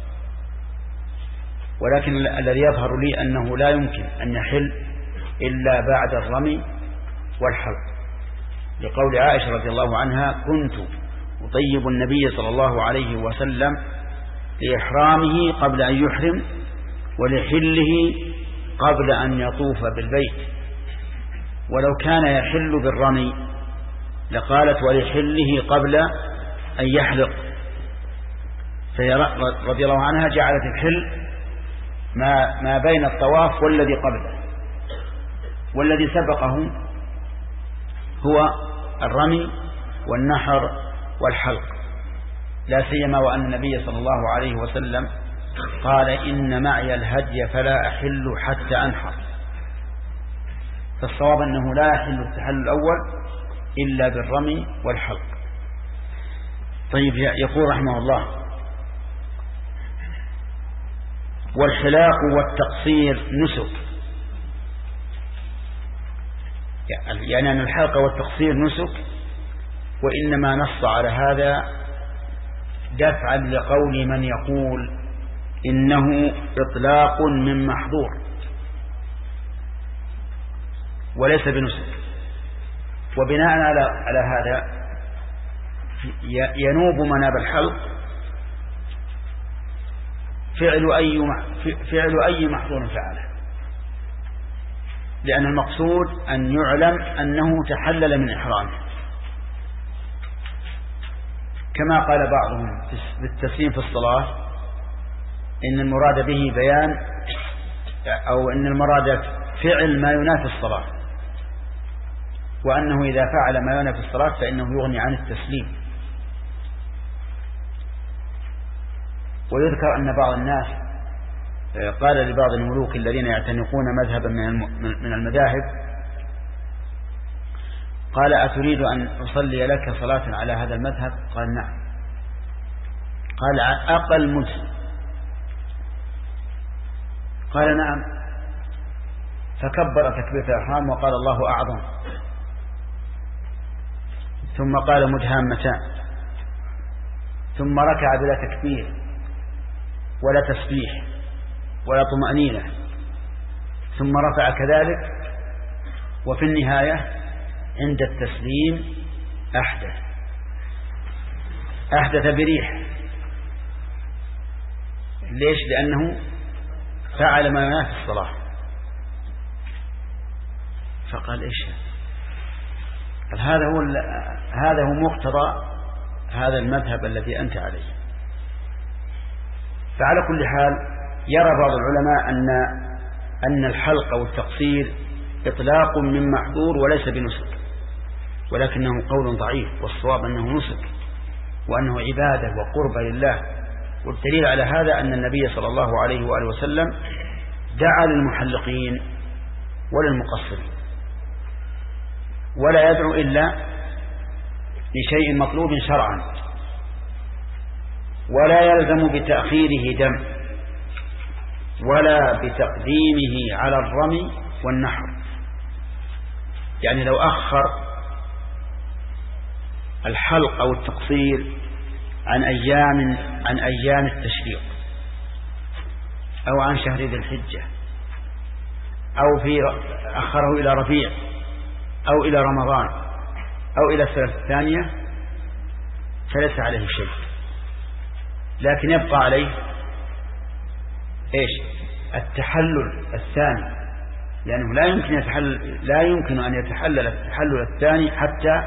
[SPEAKER 2] ولكن الذي يظهر لي أنه لا يمكن أن يحل إلا بعد الرمي والحلق، لقول عائشة رضي الله عنها كنت أطيب النبي صلى الله عليه وسلم لإحرامه قبل أن يحرم ولحله قبل أن يطوف بالبيت. ولو كان يحل بالرمي لقالت ولحله قبل أن يحلق، فهي رضي الله عنها جعلت الحل ما, ما بين الطواف والذي قبله، والذي سبقه هو الرمي والنحر والحلق، لا سيما وأن النبي صلى الله عليه وسلم قال إن معي الهدي فلا أحل حتى أنحر. فالصواب أنه لا يحل التحلل الأول إلا بالرمي والحلق. طيب يقول رحمه الله والحلاق والتقصير نسك، يعني أن الحلق والتقصير نسك، وإنما نص على هذا دفعا لقول من يقول إنه إطلاق من محظور وليس بنسك. وبناء على على هذا ينوب مناب الحلق فعل أي فعل أي محظور فعله، لأن المقصود أن يعلم أنه تحلل من إحرامه، كما قال بعضهم بالتسليم في الصلاة إن المراد به بيان أو إن المراد فعل ما ينافي الصلاة، وأنه إذا فعل ما ينافي الصلاة فإنه يغني عن التسليم. ويذكر أن بعض الناس قال لبعض الملوك الذين يعتنقون مذهبا من المذاهب قال أتريد أن أصلي لك صلاة على هذا المذهب؟ قال نعم. قال أقل مجزي؟ قال نعم. فكبر تكبيرة الإحرام وقال الله أعظم، ثم قال مدهامتان، ثم ركع بلا تكبير ولا تسبيح ولا طمأنينة، ثم رفع كذلك، وفي النهاية عند التسليم أحدث أحدث بريح. ليش؟ لأنه فعل ما ينافي الصلاة. فقال إيش هذا؟ هو هذا هو مقتضى هذا المذهب الذي أنت عليه. فعلى كل حال يرى بعض العلماء أن أن الحلق أو التقصير إطلاق من محظور وليس بنسك، ولكنه قول ضعيف، والصواب أنه نسك وأنه عبادة وقربة لله. والدليل على هذا أن النبي صلى الله عليه وآله وسلم دعا للمحلقين وللمقصرين، ولا يدعو إلا لشيء مطلوب شرعا، ولا يلزم بتأخيره دم ولا بتقديمه على الرمي والنحر. يعني لو أخر الحلق أو التقصير عن أيام عن أيام التشريق أو عن شهر ذي الحجة أو في أخره إلى ربيع أو إلى رمضان أو إلى السنة الثانية فليس عليه شيء، لكن يبقى عليه إيش؟ التحلل الثاني، لأنه لا يمكن يتحلل لا يمكن أن يتحلل التحلل الثاني حتى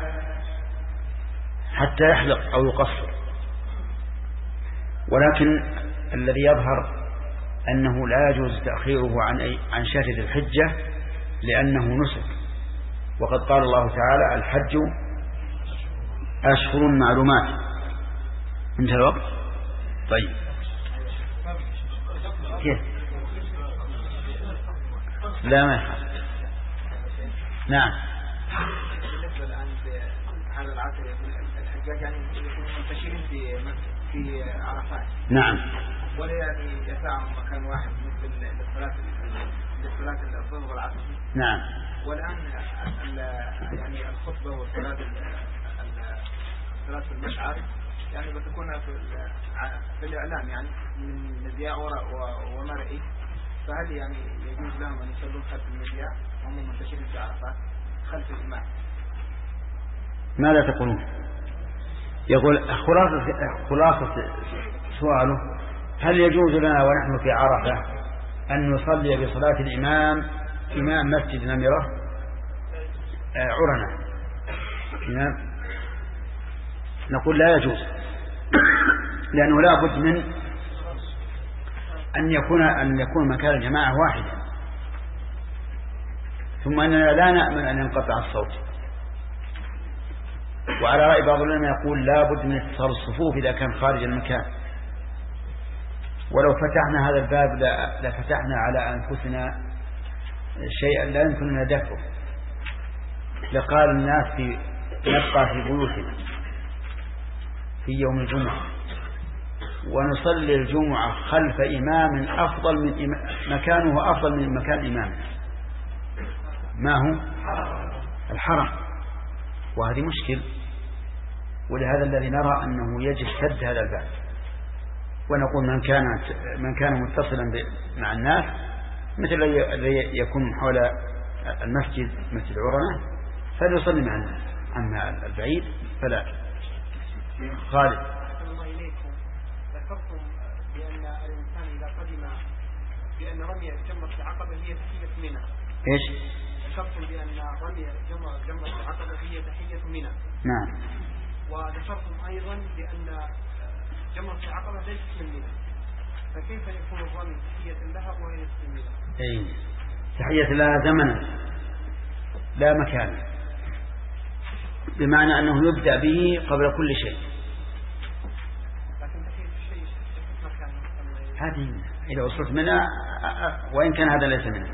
[SPEAKER 2] حتى يحلق أو يقصر. ولكن الذي يظهر أنه لا يجوز تأخيره عن أي عن شهر ذي الحجة لأنه نسك، وقد قال الله تعالى الحج أشهر معلومات. انتهى الوقت. طيب كيف؟ لا ما يحب. نعم.
[SPEAKER 3] هذا العصر الحجاج يعني يكونوا منتشرين في في عرفات.
[SPEAKER 2] نعم.
[SPEAKER 3] ولا يعني يسعهم مكان واحد مثل للصلاة للصلاة الظهر والعصر.
[SPEAKER 2] نعم.
[SPEAKER 3] والآن يعني الخطبة والصلاة صلاة المشعر يعني بتكون في الإعلام يعني من مذياع ومرئي، فهل يعني يجوز لهم أن يصلون خلف المذياع وهم منتشرين في عرفات خلف الإمام؟
[SPEAKER 2] ماذا تقولون؟ يقول خلاصة خلاصة سؤاله هل يجوز لنا ونحن في عرفة أن نصلي بصلاة الإمام إمام مسجد نمرة عرنة؟ إمام نقول لا يجوز، لأنه لا بد من أن يكون أن يكون مكان الجماعة واحدا، ثم أننا لا نأمن أن ينقطع الصوت. وعلى رأي بعض العلماء يقول لا بد من اتصال الصفوف إذا كان خارج المكان. ولو فتحنا هذا الباب لفتحنا على أنفسنا شيئا لا يمكننا دفعه. لقال الناس في نبقى في بيوتنا في يوم الجمعة ونصلي الجمعة خلف إمام أفضل من إمام مكانه أفضل من مكان إمامنا، ما هو الحرم، وهذه مشكل. ولهذا الذي نرى أنه يجب سد هذا الباب، ونقول من كان من كان متصلا مع الناس مثل الذي يكون حول المسجد مسجد عرنة فليصلي مع الناس، أما البعيد فلا. خالد.
[SPEAKER 3] الله إليكم، ذكرتم بأن الإنسان إذا قدم بأن رمي جمرة العقبة هي تحية منى.
[SPEAKER 2] إيش؟
[SPEAKER 3] ذكرتم بأن رمي جمرة العقبة هي تحية منى.
[SPEAKER 2] نعم.
[SPEAKER 3] وذكرتم أيضا بأن جمرة العقبة ليست من منى، فكيف يكون الرمي تحية لها وهي ليست من منى؟
[SPEAKER 2] أي تحية لها زمنا لا مكان، بمعنى أنه يبدأ به قبل كل شيء.
[SPEAKER 3] لكن تحية الشيء مكان
[SPEAKER 2] هذه إذا وصلت منها وإن كان هذا ليس منها.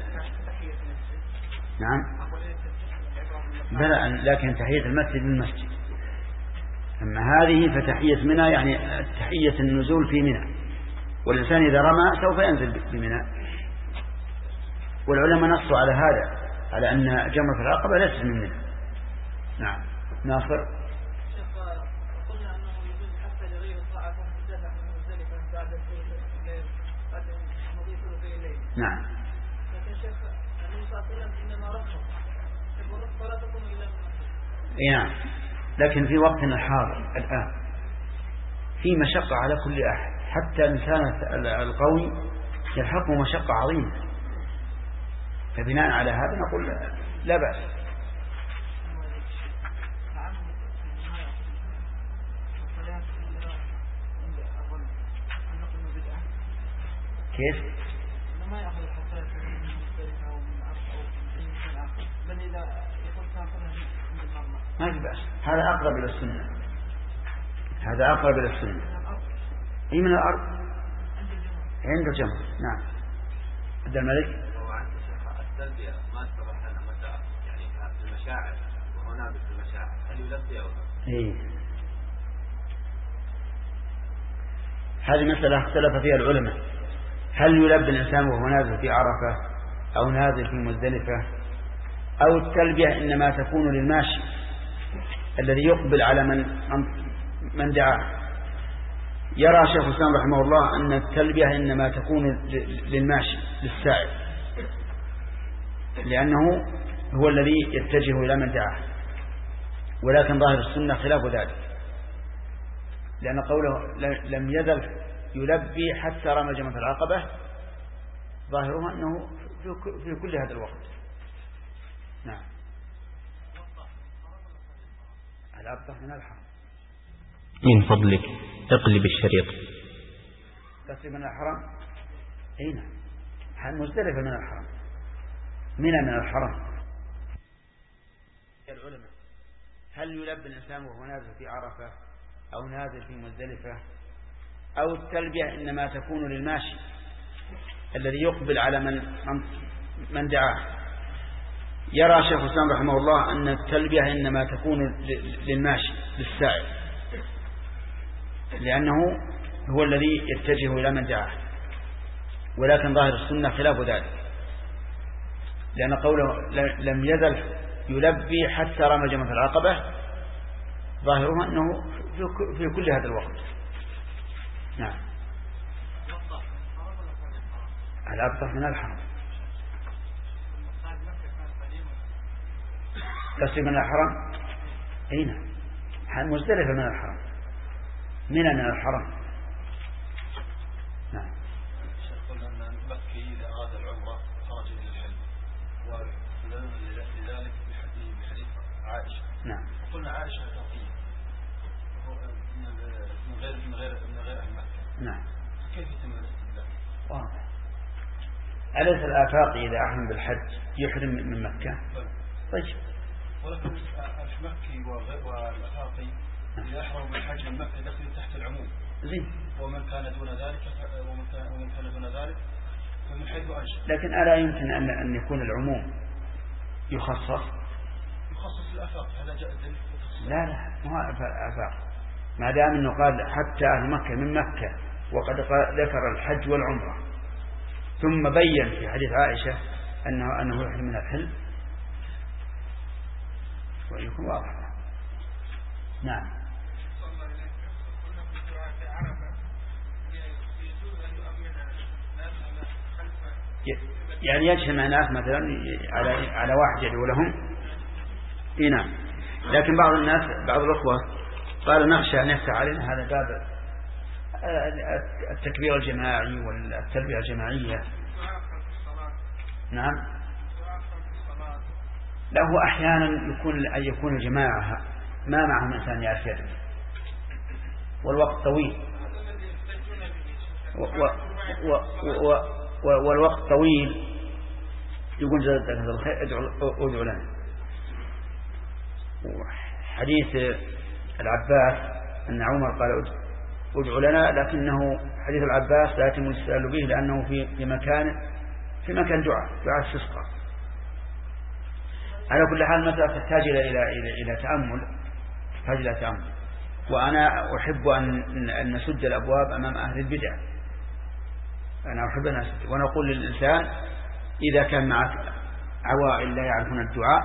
[SPEAKER 2] نعم بلى، لكن تحية المسجد للمسجد. أما هذه فتحية منى يعني تحية النزول في منى، والإنسان إذا رمى سوف ينزل بمنى. والعلماء نصوا على هذا، على أن جمرة العقبة ليست من منى. نعم ناصر.
[SPEAKER 4] قلنا أنه يجوز حتى لغير الطاعة مدافع من مزدلفة بعد بعد مضي ثلثي الليل.
[SPEAKER 2] نعم.
[SPEAKER 4] لكن شيخ النبي صلى الله عليه وسلم إنما رخص، فلا تكون إلا من.
[SPEAKER 2] نعم. لكن في وقتنا الحاضر الآن في مشقة على كل أحد، حتى الإنسان القوي يلحقه مشقة عظيمة، فبناء على هذا نقول لا بأس. كيف؟
[SPEAKER 4] ما يأخذ الحصائر من مختلفة أو من عرف أو من أي مكان آخر، بل إذا يقول سافرها عند المرمى
[SPEAKER 2] ما في بأس، هذا أقرب إلى السنة، هذا أقرب إلى السنة. هي من الأرض عند الجمر. نعم. عبد الملك.
[SPEAKER 5] التلبية ما تبرح لنا متى يعني في المشاعر وهنا في المشاعر هل يلبي أو لا؟
[SPEAKER 2] إيه. هذه مسألة اختلف فيها العلماء، هل يلبي الإنسان وهو نازل في عرفة أو نازل في مزدلفة، أو التلبية إنما تكون للماشي الذي يقبل على من من دعاه. يرى شيخ الإسلام رحمه الله أن التلبية إنما تكون للماشي للسائر، لأنه هو الذي يتجه إلى من دعاه، ولكن ظاهر السنة خلاف ذلك، لأن قوله لم يزل يلبي حتى رمى جمرة العقبة ظاهرها أنه في كل هذا الوقت. نعم. الأبطح من الحرم.
[SPEAKER 1] من فضلك اقلب الشريط.
[SPEAKER 2] تقلب من الحرم. أين؟ مزدلفة من الحرم، منى من الحرم. العلماء هل يلبي الإنسان وهو نازل في عرفة أو نازل في مزدلفة، أو التلبية إنما تكون للماشي الذي يقبل على من من دعاه. يرى شيخ الإسلام رحمه الله أن التلبية إنما تكون للماشي للسائر، لأنه هو الذي يتجه إلى من دعاه، ولكن ظاهر السنة خلاف ذلك، لأن قوله لم يزل يلبي حتى رمى جمرة العقبة ظاهرها أنه في كل هذا الوقت. نعم. الأبطح من الحرم. تصيب من الحرم. أين؟ مزدلفة من الحرم، منى من الحرم. نعم.
[SPEAKER 5] الشيخ قلنا أن مكي إذا أراد العمرة خرج إلى الحلم، ولذلك بحديث عائشة.
[SPEAKER 2] نعم.
[SPEAKER 5] قلنا عائشة توقية من غير من غير من غير أهل مكة.
[SPEAKER 2] نعم.
[SPEAKER 5] كيف يتم الاستدلال؟
[SPEAKER 2] واضح. أليس الآفاقي إذا أحرم بالحج يحرم من مكة؟ طيب.
[SPEAKER 5] ولكن المكي والآفاقي إذا أحرموا بالحج من مكة يدخل تحت العموم.
[SPEAKER 2] زين.
[SPEAKER 5] ومن كان دون ذلك ومن كان ومن كان دون ذلك فمن حيث أنشأ.
[SPEAKER 2] لكن ألا يمكن أن أن يكون العموم يخصص؟
[SPEAKER 5] يخصص الآفاق. هذا جاء دليل.
[SPEAKER 2] لا لا ما هو آفاق، ما دام أنه قال حتى أهل مكة من مكة، وقد ذكر الحج والعمرة، ثم بين في حديث عائشة أنه أنه يحرم من الحل، ويكون واضح. نعم. يعني يجمع ناس مثلا على على واحد يدعو لهم. اي نعم. لكن بعض الناس بعض الأخوة قالوا نخشى أن يفتح علينا هذا باب التكبير الجماعي والتلبية الجماعية. نعم. له أحيانا يكون أن يكون الجماعة ما معهم إنسان يعرف يدعو، والوقت طويل و و و و و والوقت طويل، يقول جزاك الله الخير ادعو ادعو لنا. حديث العباس أن عمر قال ادعوا لنا، لكنه حديث العباس لا يتم الاستدلال به لأنه في في مكان في مكان دعاء دعاء استسقاء. على كل حال المسألة تحتاج إلى إلى إلى إلى تأمل، تحتاج إلى تأمل. وأنا أحب أن أن نسد الأبواب أمام أهل البدع، أنا أحب أن أسد، ونقول للإنسان إذا كان معك عوائل لا يعرفون الدعاء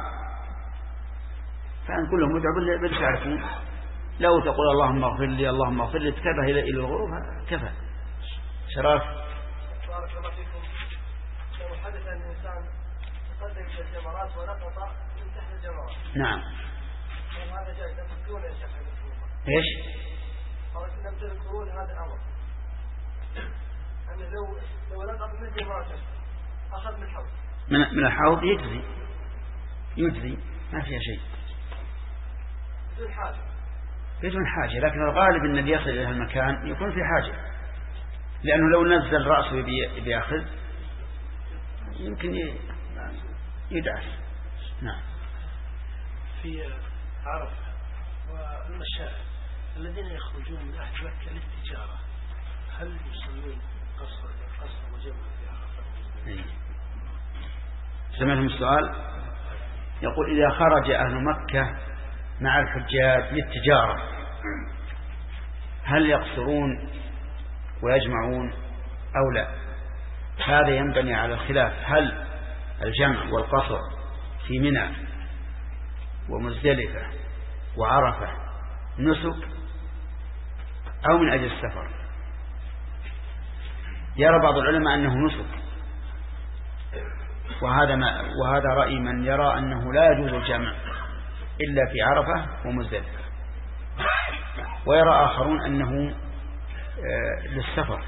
[SPEAKER 2] فأن كلهم يدعوا باللي يعرفون. لو تقول اللهم اغفر لي اللهم اغفر لي تكره إلى إلى الغروب كفى. شرف.
[SPEAKER 4] بارك الله فيكم. لو حدث أن الإنسان يقدم إلى الجمرات ونقط من تحت الجمرات.
[SPEAKER 2] نعم.
[SPEAKER 4] هذا جائز تذكرون يا شيخ؟
[SPEAKER 2] إيش؟
[SPEAKER 4] قالت لم تذكرون هذا الأمر. أن لو لو نقط من الجمرات أخذ من الحوض.
[SPEAKER 2] من من الحوض يجزي يجزي ما فيها شيء.
[SPEAKER 4] بدون حاجة.
[SPEAKER 2] بدون حاجة، لكن الغالب أن اللي يصل إلى المكان يكون في حاجة، لأنه لو نزل رأسه بيأخذ يمكن يدعس. نعم.
[SPEAKER 6] في عرفة والمشاعر الذين يخرجون من أهل مكة للتجارة هل يصلون قصر قصر وجمع في عرفة؟
[SPEAKER 2] سمعتم السؤال؟ يقول إذا خرج أهل مكة مع الحجاج للتجارة هل يقصرون ويجمعون أو لا؟ هذا ينبني على الخلاف، هل الجمع والقصر في منى ومزدلفة وعرفة نسك أو من أجل السفر؟ يرى بعض العلماء أنه نسك، وهذا ما وهذا رأي من يرى أنه لا يجوز الجمع إلا في عرفة ومزدلفة، ويرى آخرون أنه للسفر،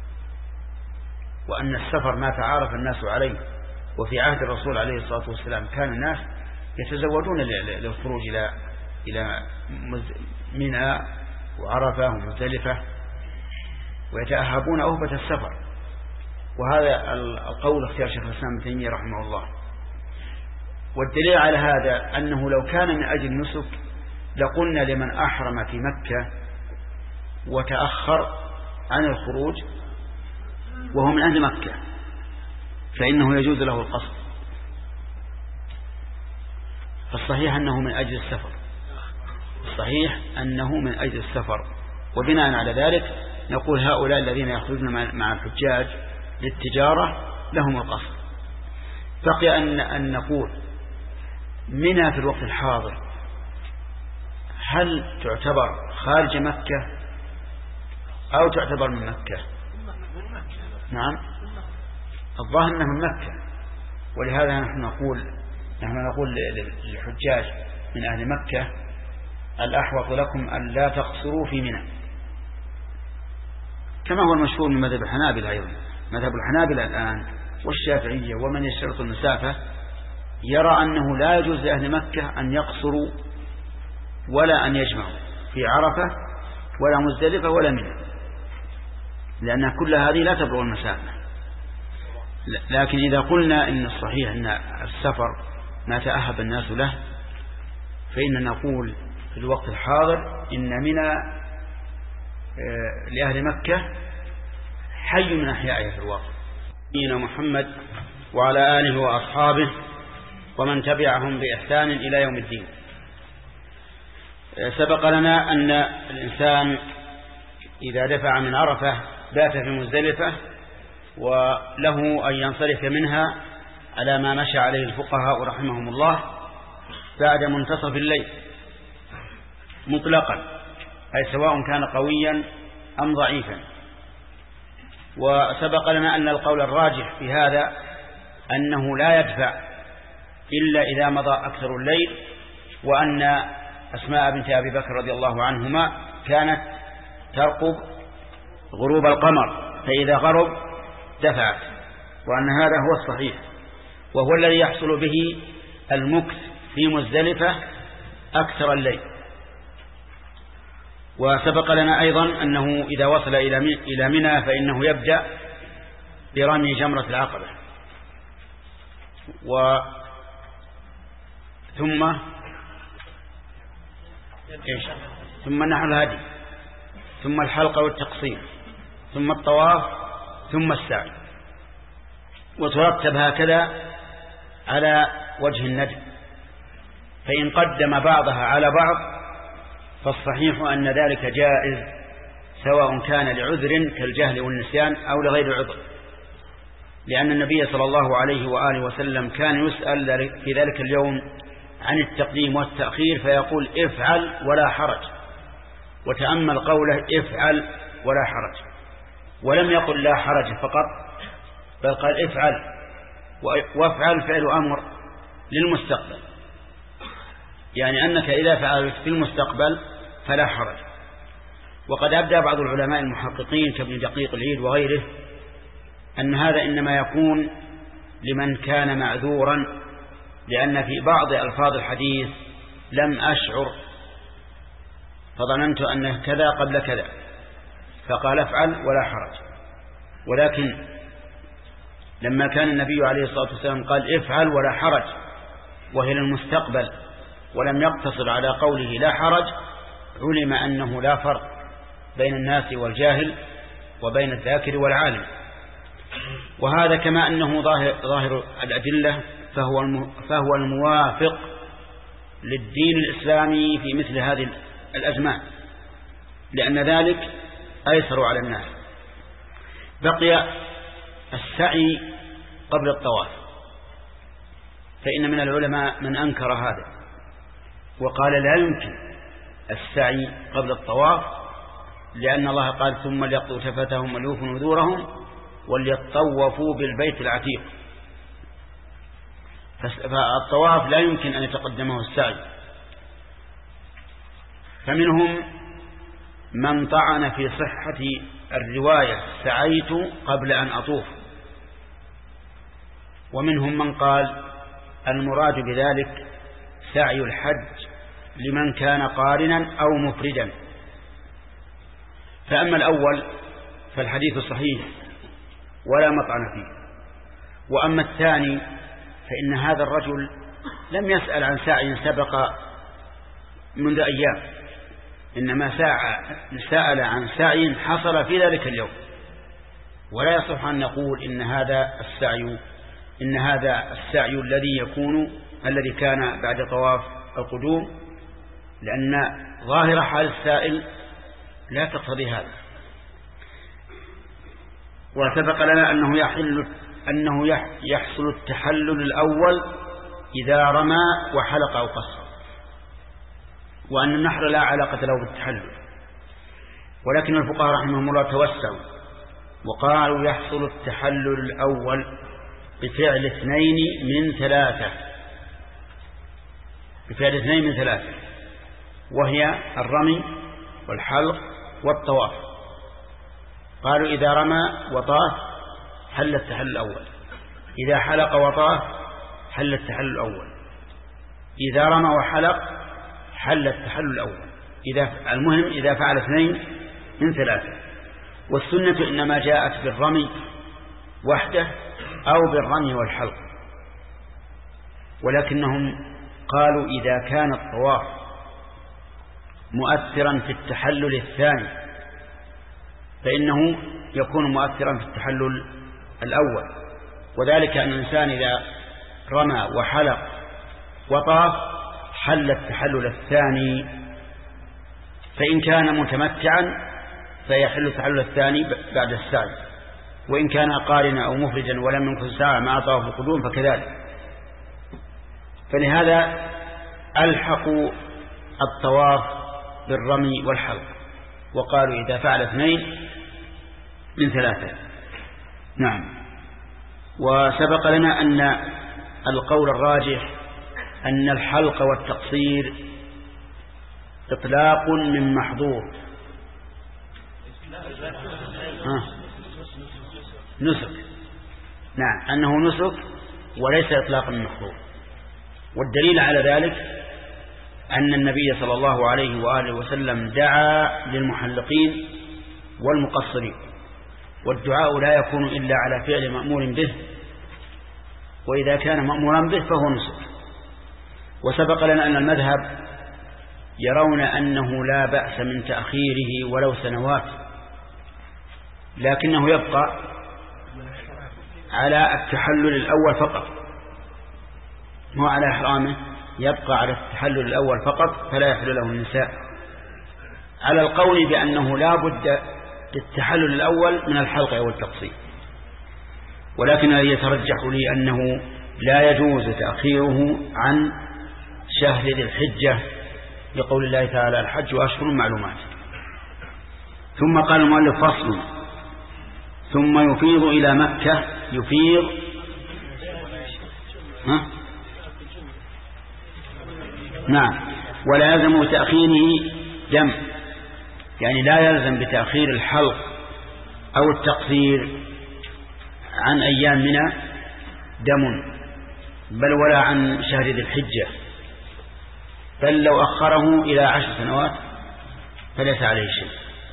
[SPEAKER 2] وأن السفر ما تعارف الناس عليه. وفي عهد الرسول عليه الصلاة والسلام كان الناس يتزودون للخروج إلى إلى منى وعرفة ومزدلفة ويتأهبون أهبة السفر. وهذا القول اختيار شيخ الإسلام ابن تيمية رحمه الله. والدليل على هذا أنه لو كان من أجل النسك لقلنا لمن أحرم في مكة وتأخر عن الخروج وهو من أهل مكة فإنه يجوز له القصر. فالصحيح أنه من أجل السفر، الصحيح أنه من أجل السفر. وبناء على ذلك نقول هؤلاء الذين يخرجون مع الحجاج للتجارة لهم القصر. بقي أن, أن نقول منى في الوقت الحاضر هل تعتبر خارج مكة أو تعتبر من مكة؟ نعم، الظاهر أنه من مكة، ولهذا نحن نقول نحن نقول للحجاج من أهل مكة الأحوط لكم أن لا تقصروا في منى، كما هو المشهور من مذهب الحنابلة أيضا. مذهب الحنابلة الآن والشافعية ومن يشترط المسافة يرى أنه لا يجوز لأهل مكة أن يقصروا ولا أن يجمعوا في عرفة ولا مزدلفة ولا منى، لأن كل هذه لا تبلغ المسافة. لكن إذا قلنا إن الصحيح أن السفر ما تأهب الناس له فإن نقول في الوقت الحاضر إن منى لأهل مكة حي من أحيائه في الوقت. نبينا محمد وعلى آله وأصحابه ومن تبعهم بإحسان إلى يوم الدين. سبق لنا أن الإنسان إذا دفع من عرفة بات في مزدلفة وله أن ينصرف منها على ما مشى عليه الفقهاء رحمهم الله بعد منتصف الليل مطلقا، أي سواء كان قويا أم ضعيفا. وسبق لنا أن القول الراجح في هذا أنه لا يدفع إلا إذا مضى أكثر الليل، وأن أسماء بنت أبي بكر رضي الله عنهما كانت ترقب غروب القمر فإذا غرب دفعت، وأن هذا هو الصحيح وهو الذي يحصل به المكث في مزدلفة أكثر الليل. وسبق لنا أيضا أنه إذا وصل إلى منى فإنه يبدأ برمي جمرة العقبة و ثم إيش؟ ثم نحر الهدي ثم الحلق والتقصير ثم الطواف ثم السعي، وترتب هكذا على وجه الندب. فإن قدم بعضها على بعض فالصحيح أن ذلك جائز، سواء كان لعذر كالجهل والنسيان أو لغير عذر، لأن النبي صلى الله عليه وآله وسلم كان يسأل في ذلك اليوم عن التقديم والتأخير فيقول افعل ولا حرج، وتأمل قوله افعل ولا حرج، ولم يقل لا حرج فقط، بل قال افعل، وافعل فعل أمر للمستقبل، يعني أنك إذا فعلت في المستقبل فلا حرج. وقد أبدى بعض العلماء المحققين كابن دقيق العيد وغيره أن هذا إنما يكون لمن كان معذورا، لأن في بعض ألفاظ الحديث لم أشعر فظننت أنه كذا قبل كذا فقال افعل ولا حرج، ولكن لما كان النبي عليه الصلاة والسلام قال افعل ولا حرج وهي للمستقبل ولم يقتصر على قوله لا حرج، علم أنه لا فرق بين الناس والجاهل وبين الذاكر والعالم. وهذا كما أنه ظاهر, ظاهر الأدلة فهو, فهو الموافق للدين الإسلامي في مثل هذه الأزمان، لأن ذلك أيسر على الناس. بقي السعي قبل الطواف، فإن من العلماء من أنكر هذا وقال لا يمكن السعي قبل الطواف، لأن الله قال ثم ليقضوا تفتهم وليوفوا نذورهم وليطوفوا بالبيت العتيق، فالطواف لا يمكن أن يتقدمه السعي. فمنهم من طعن في صحة الرواية سعيت قبل أن أطوف، ومنهم من قال المراد بذلك سعي الحج لمن كان قارنا أو مفردا. فأما الأول فالحديث صحيح ولا مطعن فيه، وأما الثاني فإن هذا الرجل لم يسأل عن سعي سبق منذ أيام، إنما سأل عن سعي حصل في ذلك اليوم، ولا يصح أن نقول إن هذا السعي إن هذا السعي الذي يكون الذي كان بعد طواف القدوم، لأن ظاهر حال السائل لا تقتضي هذا. وسبق لنا أنه يحل أنه يحصل التحلل الأول إذا رمى وحلق أو قصر، وأن النحر لا علاقة له بالتحلل، ولكن الفقهاء رحمهم الله توسعوا وقالوا يحصل التحلل الأول بفعل اثنين من ثلاثة بفعل اثنين من ثلاثة وهي الرمي والحلق والطواف. قالوا إذا رمى وطاف حل التحلل الأول، إذا حلق وطاف حل التحلل الأول، إذا رمى وحلق حل التحلل الأول. إذا المهم إذا فعل اثنين من ثلاثة. والسنة إنما جاءت بالرمي وحده أو بالرمي والحلق، ولكنهم قالوا إذا كان الطواف مؤثرا في التحلل الثاني فإنه يكون مؤثرا في التحلل الأول، وذلك أن الإنسان إذا رمى وحلق وطاف حل التحلل الثاني، فإن كان متمتعا فيحل التحلل الثاني بعد السعي، وإن كان قارنا أو مفرجا ولم يمكن ساعة مع طواف القدوم فكذلك. فلهذا ألحقوا الطواف بالرمي والحلق، وقالوا إذا فعل اثنين من ثلاثة. نعم. وسبق لنا أن القول الراجح أن الحلق والتقصير إطلاق من محظور. ها. نسك. نعم، أنه نسك وليس إطلاق من محظور. والدليل على ذلك أن النبي صلى الله عليه وآله وسلم دعا للمحلقين والمقصرين، والدعاء لا يكون إلا على فعل مأمور به، وإذا كان مأمورا به فهو نسك. وسبق لنا أن المذهب يرون أنه لا بأس من تأخيره ولو سنوات، لكنه يبقى على التحلل الأول فقط، مو على إحرامه، يبقى على التحلل الأول فقط فلا يحل له النساء، على القول بأنه لا بد للتحلل الأول من الحلق أو التقصير. ولكن الذي يترجح لي أنه لا يجوز تأخيره عن شهر ذي الحجة لقول الله تعالى الحج أشهر معلومات. ثم قال المؤلف فصل ثم يفيض إلى مكة. يفيض ها؟ نعم. ولا يلزم بتأخيره دم، يعني لا يلزم بتأخير الحلق أو التقصير عن أيام منى دم، بل ولا عن شهر ذي الحجة، بل لو أخره إلى عشر سنوات فليس عليه شيء.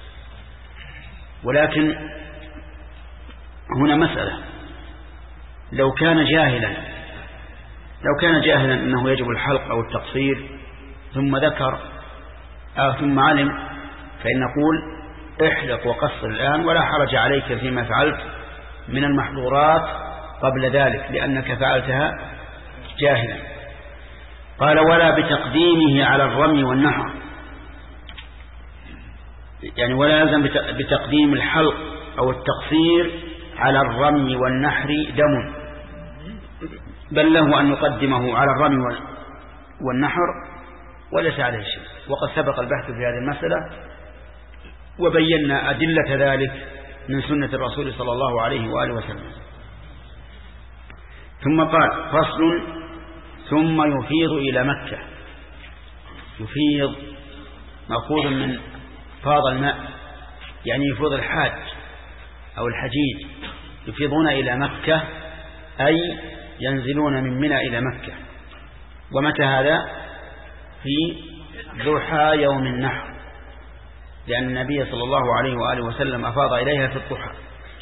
[SPEAKER 2] ولكن هنا مسألة، لو كان جاهلا لو كان جاهلا أنه يجب الحلق أو التقصير ثم ذكر أو ثم علم، فإن نقول احلق وقصر الآن ولا حرج عليك فيما فعلت من المحظورات قبل ذلك لأنك فعلتها جاهلا. قال ولا بتقديمه على الرمي والنحر، يعني ولا يلزم بتقديم الحلق أو التقصير على الرمي والنحر دم، بل له أن يقدمه على الرمي والنحر وليس عليه شيء. وقد سبق البحث في هذه المسألة وبينا أدلة ذلك من سنة الرسول صلى الله عليه وآله وسلم. ثم قال فصل ثم يفيض إلى مكة. يفيض مأخوذ من فاض الماء، يعني يفيض الحاج أو الحجيج، يفيضون إلى مكة أي ينزلون من منى إلى مكة. ومتى هذا؟ في ضحى يوم النحر، لأن النبي صلى الله عليه وآله وسلم أفاض إليها في الضحى.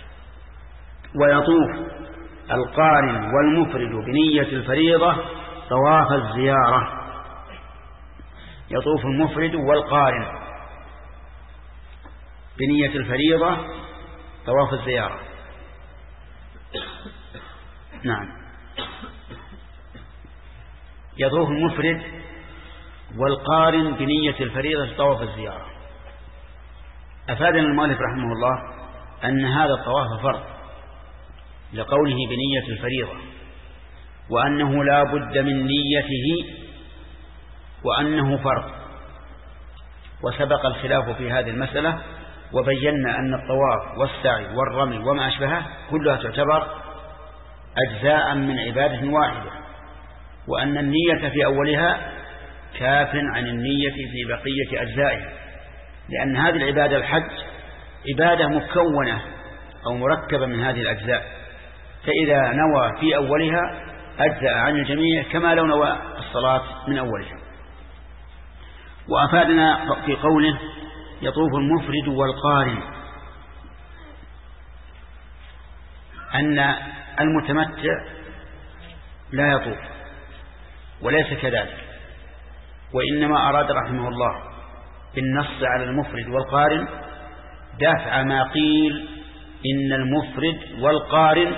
[SPEAKER 2] ويطوف القارن والمفرد بنية الفريضة طواف الزيارة. يطوف المفرد والقارن بنية الفريضة طواف الزيارة. نعم. يطوف المفرد والقارن بنية الفريضة طواف الزيارة. أفادنا المؤلف رحمه الله أن هذا الطواف فرض لقوله بنية الفريضة، وأنه لا بد من نيته، وأنه فرض. وسبق الخلاف في هذه المسألة وبينا أن الطواف والسعي والرمي وما أشبهه كلها تعتبر أجزاء من عبادة واحدة، وأن النية في أولها كاف عن النية في بقية أجزائها، لأن هذه العبادة الحج عبادة مكونة أو مركبة من هذه الأجزاء، فإذا نوى في أولها أجزاء عن الجميع كما لو نوى الصلاة من أولها. وأفادنا في قوله يطوف المفرد والقارن أن المتمتع لا يطوف، وليس كذلك، وإنما أراد رحمه الله بالنص على المفرد والقارن دافع ما قيل إن المفرد والقارن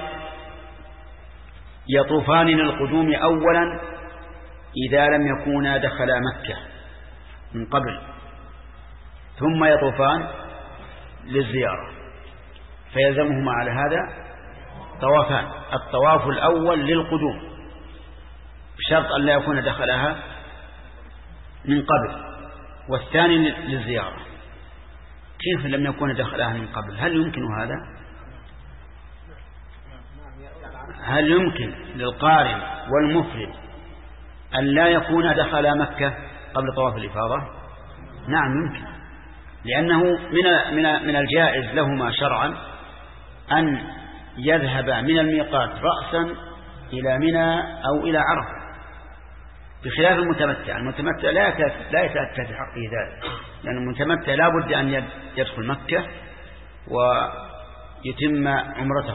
[SPEAKER 2] يطوفان للقدوم أولا إذا لم يكونا دخلا مكة من قبل، ثم يطوفان للزيارة، فيلزمهما على هذا طوافان: الطواف الأول للقدوم بشرط أن لا يكون دخلها من قبل، والثاني للزيارة. كيف لم يكون دخلها من قبل؟ هل يمكن هذا؟ هل يمكن للقارن والمفرد أن لا يكون دخل مكة قبل طواف الإفاضة؟ نعم يمكن، لأنه من من من الجائز لهما شرعا أن يذهب من الميقات رأسا إلى منى أو إلى عرفة، بخلاف المتمتع. المتمتع لا لا يتأتى في حقه ذلك، لأن المتمتع لا بد أن يدخل مكة ويتم عمرته.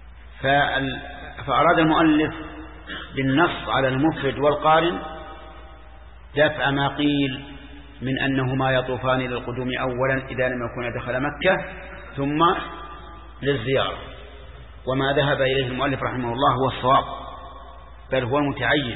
[SPEAKER 2] فأراد المؤلف بالنص على المفرد والقارن دفع ما قيل من أنهما يطوفان للقدوم أولا إذا لم يكن دخل مكة ثم للزيارة. وما ذهب إليه المؤلف رحمه الله هو الصواب، بل هو المتعين،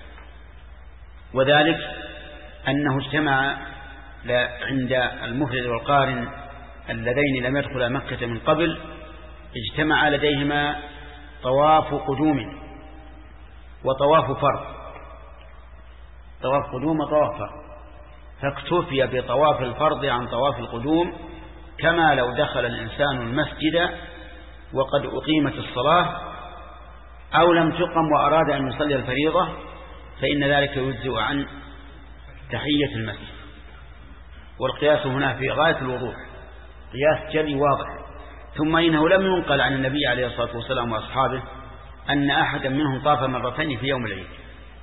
[SPEAKER 2] وذلك أنه اجتمع عند المفرد والقارن اللذين لم يدخلا مكة من قبل، اجتمع لديهما طواف قدوم وطواف فرض، طواف قدوم وطواف فرض، فاكتفي بطواف الفرض عن طواف القدوم، كما لو دخل الإنسان المسجد وقد أقيمت الصلاة أو لم تقم وأراد أن يصلي الفريضة، فإن ذلك يجزئ عن تحية المسجد. والقياس هنا في غاية الوضوح، قياس جلي واضح. ثم إنه لم ينقل عن النبي عليه الصلاة والسلام وأصحابه أن أحدا منهم طاف مرتين في يوم العيد،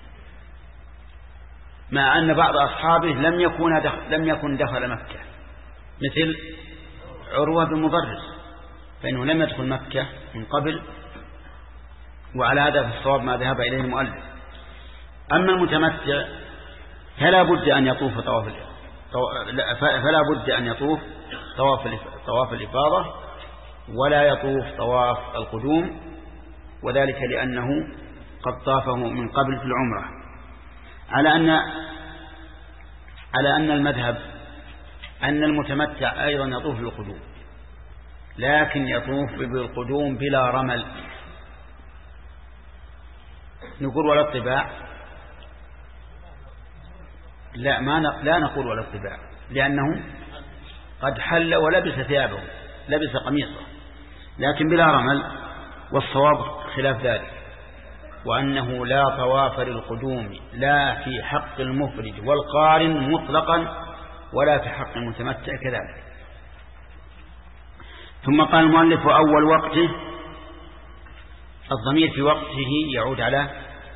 [SPEAKER 2] مع أن بعض أصحابه لم يكن دخل, لم يكن دخل مكة، مثل عروة بن مضرس، فإنه لم يدخل مكة من قبل، وعلى هذا في الصواب ما ذهب إليه المؤلف. أما المتمتع فلا بد أن يطوف طواف فلا بد أن يطوف طواف طواف الإفاضة، ولا يطوف طواف القدوم، وذلك لأنه قد طافه من قبل في العمرة. على أن على أن المذهب أن المتمتع أيضا يطوف بالقدوم، لكن يطوف بالقدوم بلا رمل. نقول ولا الطباع؟ لا، ما لا نقول ولا الطباع، لأنه قد حل ولبس ثيابه، لبس قميصه، لكن بلا رمل. والصواب خلاف ذلك، وأنه لا طواف للقدوم لا في حق المفرد والقارن مطلقا ولا في حق المتمتع كذلك. ثم قال المؤلف أول وقته، الضمير في وقته يعود على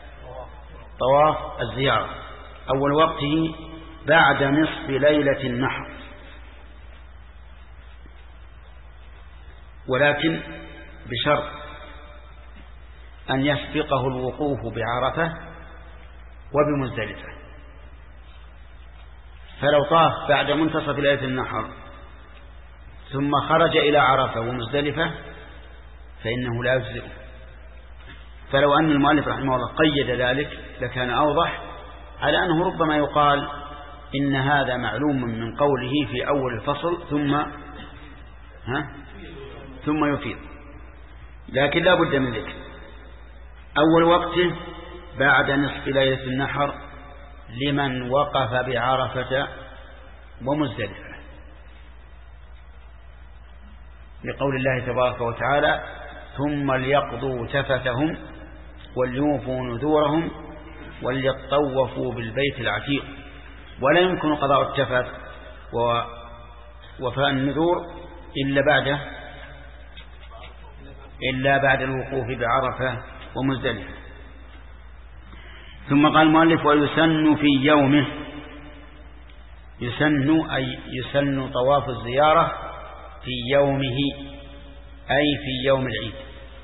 [SPEAKER 2] طواف الزيارة. أول وقته بعد نصف ليلة النحر، ولكن بشرط أن يسبقه الوقوف بعرفة وبمزدلفة. فلو طاف بعد منتصف ليلة النحر ثم خرج إلى عرفة ومزدلفة فإنه لا يجزئ. فلو أن المؤلف رحمه الله قيد ذلك لكان أوضح، على أنه ربما يقال إن هذا معلوم من قوله في أول الفصل ثم ها ثم يفيد، لكن لا بد من ذلك. أول وقته بعد نصف ليلة النحر لمن وقف بعرفة ومزدلفة، لقول الله تبارك وتعالى: ثم ليقضوا تفثهم وليوفوا نذورهم وليطوفوا بالبيت العتيق. ولا يمكن قضاء التفث ووفاء النذور إلا بعد إلا بعد الوقوف بعرفة ومزدلفة. ثم قال المؤلف: ويسن في يومه. يسن أي يسن طواف الزيارة في يومه، أي في يوم العيد،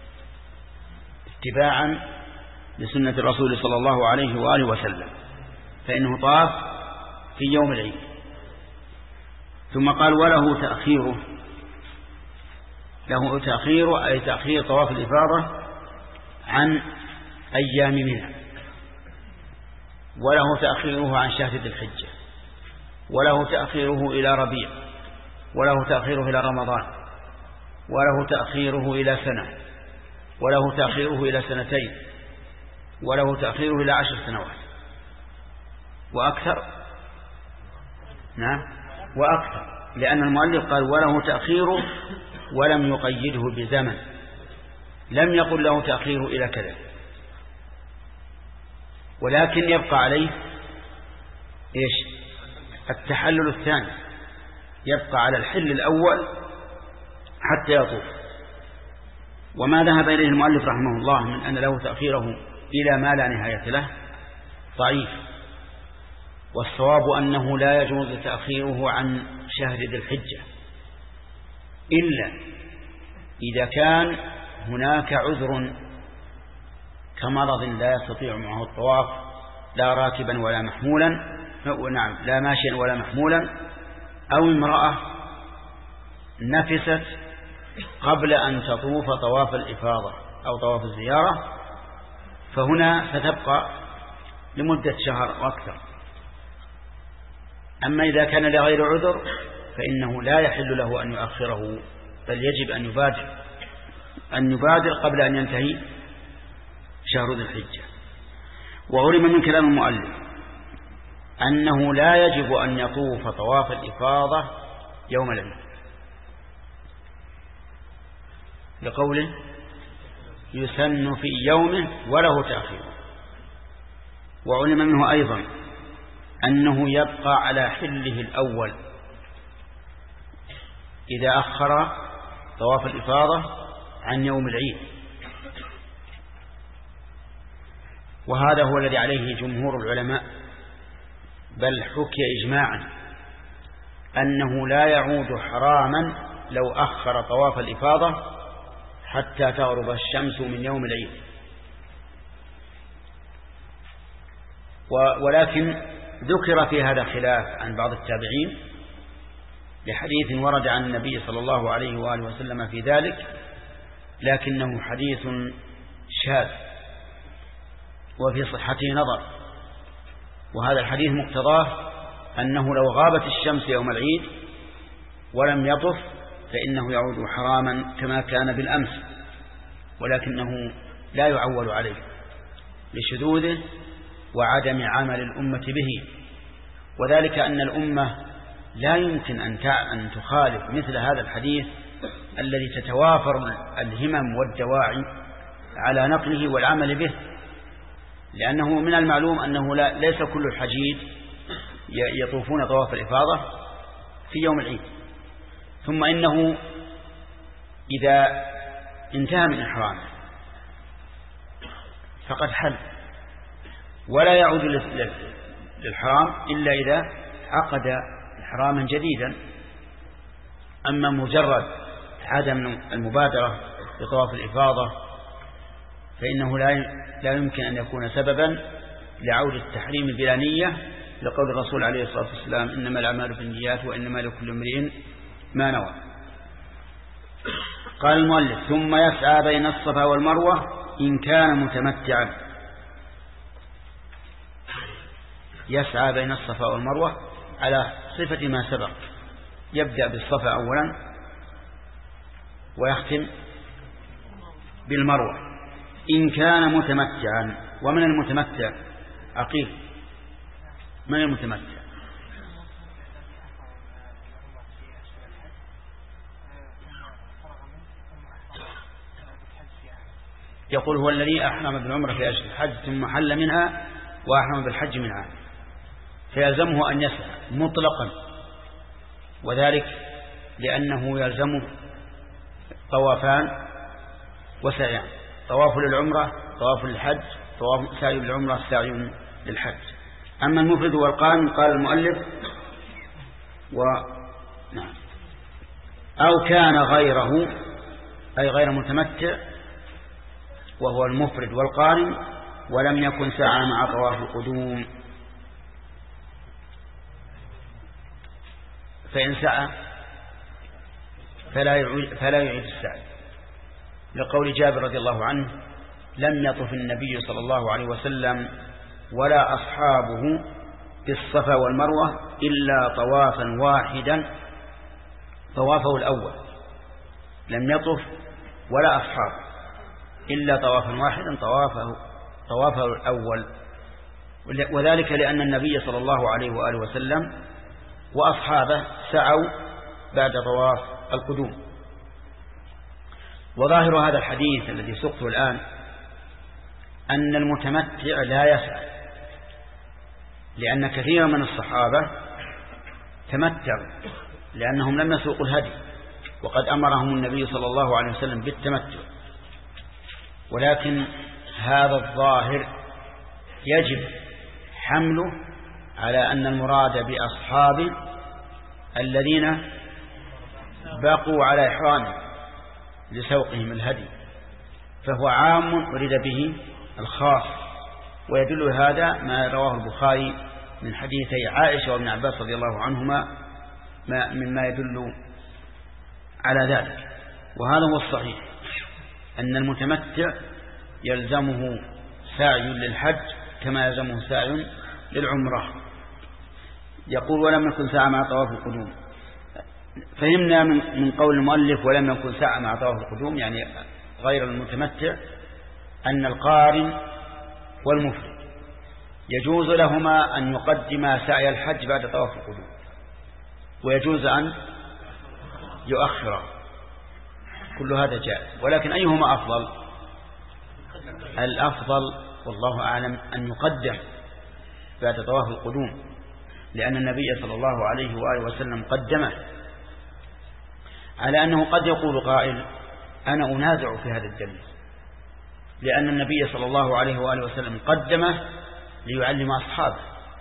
[SPEAKER 2] اتباعا لسنة الرسول صلى الله عليه وآله وسلم، فإنه طاف في يوم العيد. ثم قال: وله تأخيره. له تأخير أي تأخير طواف الإفاضة عن أيام منها، وله تأخيره عن شهر ذي الحجة، وله تأخيره إلى ربيع، وله تأخيره إلى رمضان، وله تأخيره إلى سنة، وله تأخيره إلى سنتين، وله تأخيره إلى عشر سنوات وأكثر. نعم وأكثر، لأن المؤلف قال: وله تأخيره ولم يقيده بزمن، لم يقل له تأخيره إلى كذا، ولكن يبقى عليه إيش؟ التحلل الثاني، يبقى على الحل الأول حتى يطوف. وما ذهب إليه المؤلف رحمه الله من أن له تأخيره إلى ما لا نهاية له ضعيف، والصواب أنه لا يجوز تأخيره عن شهر ذي الحجة إلا إذا كان هناك عذر كمرض لا يستطيع معه الطواف، لا راكبا ولا محمولا، نعم لا ماشيا ولا محمولا أو امرأة نفست قبل أن تطوف طواف الإفاضة أو طواف الزيارة، فهنا ستبقى لمدة شهر وأكثر. أما إذا كان لغير عذر فإنه لا يحل له أن يؤخره، بل يجب أن يبادر أن يبادر قبل أن ينتهي شهر ذي الحجة. وعلم من كلام المؤلف أنه لا يجب أن يطوف طواف الإفاضة يوم العيد، لقوله يسن في يومه وله تأخير. وعلم منه أيضا أنه يبقى على حله الأول إذا أخر طواف الإفاضة عن يوم العيد، وهذا هو الذي عليه جمهور العلماء، بل حكي إجماعا أنه لا يعود حراما لو أخر طواف الإفاضة حتى تغرب الشمس من يوم العيد. ولكن ذكر في هذا خلاف عن بعض التابعين لحديث ورد عن النبي صلى الله عليه وآله وسلم في ذلك، لكنه حديث شاذ وفي صحته نظر. وهذا الحديث مقتضاه أنه لو غابت الشمس يوم العيد ولم يطف فإنه يعود حراما كما كان بالأمس، ولكنه لا يعول عليه لشذوذه وعدم عمل الأمة به. وذلك أن الأمة لا يمكن أن تخالف مثل هذا الحديث الذي تتوافر الهمم والدواعي على نقله والعمل به، لأنه من المعلوم أنه لا ليس كل الحجيج يطوفون طواف الإفاضة في يوم العيد. ثم إنه إذا انتهى من إحرامه فقد حل ولا يعود للحرام إلا إذا عقد إحراما جديدا. أما مجرد عدم المبادرة بطواف الإفاضة فإنه لا يمكن أن يكون سببا لعود التحريم بلا نية، لقول الرسول عليه الصلاة والسلام إنما الأعمال بالنيات وإنما لكل امرئ ما نوى. قال المؤلف ثم يسعى بين الصفا والمروة إن كان متمتعا. يسعى بين الصفا والمروة على صفة ما سبق، يبدأ بالصفا أولا ويختم بالمروة إن كان متمتعا. ومن المتمتع عقيل، من المتمتع؟ يقول هو الذي أحرم بالعمرة في أشهر الحج ثم حل منها وأحرم بالحج منها، فيلزمه أن يسعى مطلقا، وذلك لأنه يلزمه طوافان وسعيان، طواف للعمرة طواف للحج، طواف سعي للعمرة سعي للحج. أما المفرد والقارن قال المؤلف و... نعم. أو كان غيره أي غير متمتع وهو المفرد والقارن ولم يكن سعى مع طواف القدوم، فإن سعى فلا يعيد, فلا يعيد السعي، لقول جابر رضي الله عنه لم يطف النبي صلى الله عليه وسلم ولا أصحابه بالصفا والمروة إلا طوافا واحدا طوافه الأول، لم يطف ولا أصحابه إلا طوافا واحدا طوافه, طوافه الأول، وذلك لأن النبي صلى الله عليه وآله وسلم وأصحابه سعوا بعد طواف القدوم. وظاهر هذا الحديث الذي سقته الآن أن المتمتع لا يسعى، لأن كثيرا من الصحابة تمتعوا لأنهم لم يسوقوا الهدي، وقد أمرهم النبي صلى الله عليه وسلم بالتمتع. ولكن هذا الظاهر يجب حمله على أن المراد بأصحاب الذين بقوا على إحرامهم لسوقهم الهدي، فهو عام أريد به الخاص. ويدل هذا ما رواه البخاري من حديثي عائشة وابن عباس رضي الله عنهما ما مما يدل على ذلك. وهذا هو الصحيح، أن المتمتع يلزمه سعي للحج كما يلزمه سعي للعمرة. يقول ولم يكن سعى مع طواف القدوم. فهمنا من قول المؤلف ولم يكن سعى مع طواف القدوم يعني غير المتمتع أن القارن والمفرد يجوز لهما أن يقدما سعي الحج بعد طواف القدوم، ويجوز أن يؤخر، كل هذا جائز. ولكن أيهما أفضل؟ الأفضل والله أعلم أن يقدم بعد طواف القدوم، لأن النبي صلى الله عليه وآله وسلم قدمه، على أنه قد يقول قائل أنا أنازع في هذا الدليل، لأن النبي صلى الله عليه وآله وسلم قدمه ليعلم أصحابه،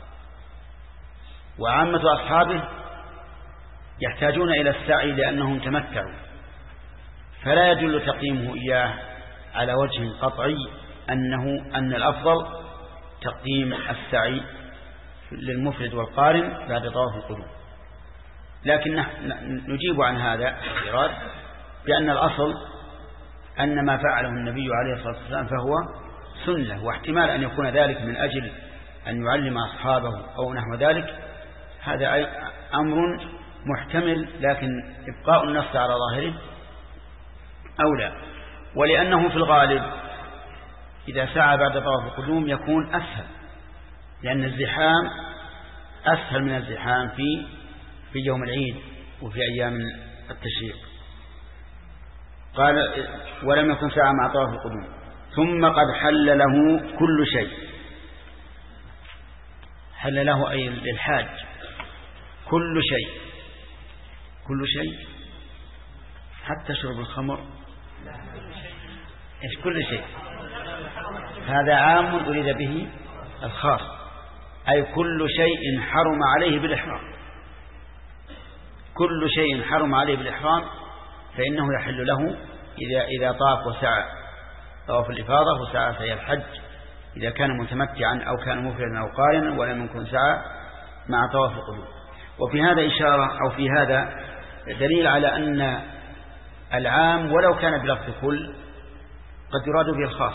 [SPEAKER 2] وعامة أصحابه يحتاجون إلى السعي لأنهم تمتعوا، فلا يدل تقديمه إياه على وجه قطعي أنه أن الأفضل تقديم السعي للمفرد والقارن بعد طواف القدوم. لكن نجيب عن هذا الاعتراض بأن الأصل أن ما فعله النبي عليه الصلاة والسلام فهو سنة، واحتمال أن يكون ذلك من أجل أن يعلم أصحابه أو نحو ذلك، هذا أمر محتمل، لكن إبقاء النص على ظاهره أولى. ولأنه في الغالب إذا سعى بعد طواف القدوم يكون أسهل، لأن الزحام أسهل من الزحام في في يوم العيد وفي أيام التشريق. قال ولم يكن سعى مع طواف القدوم ثم قد حل له كل شيء. حل له أي للحاج كل شيء، كل شيء حتى شرب الخمر، إيش كل شيء؟ هذا عام أريد به الخاص، أي كل شيء حرم عليه بالإحرام، كل شيء حرم عليه بالإحرام فإنه يحل له إذا إذا طاف وسعى طواف الإفاضة وسعى سعي الحج، إذا كان متمتعا أو كان مفردا أو قارنا ولم يكن سعى مع طواف القدوم. وفي هذا إشارة أو في هذا دليل على أن العام ولو كان بلفظ كل قد يراد به الخاص.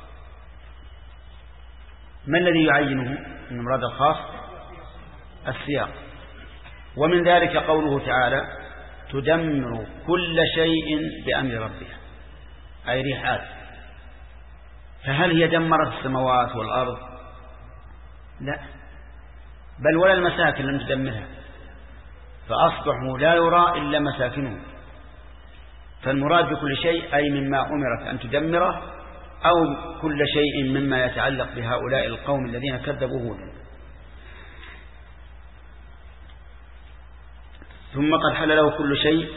[SPEAKER 2] ما الذي يعينه من مراد الخاص؟ السياق. ومن ذلك قوله تعالى تدمر كل شيء بأمر ربها، أي ريحات. فهل هي دمرت السماوات والأرض؟ لا، بل ولا المساكن لم تدمرها، فأصبحوا لا يرى إلا مساكنهم. فالمراد بكل شيء أي مما أمرت أن تدمره، أو كل شيء مما يتعلق بهؤلاء القوم الذين كذبوا هودا. ثم قد حل له كل شيء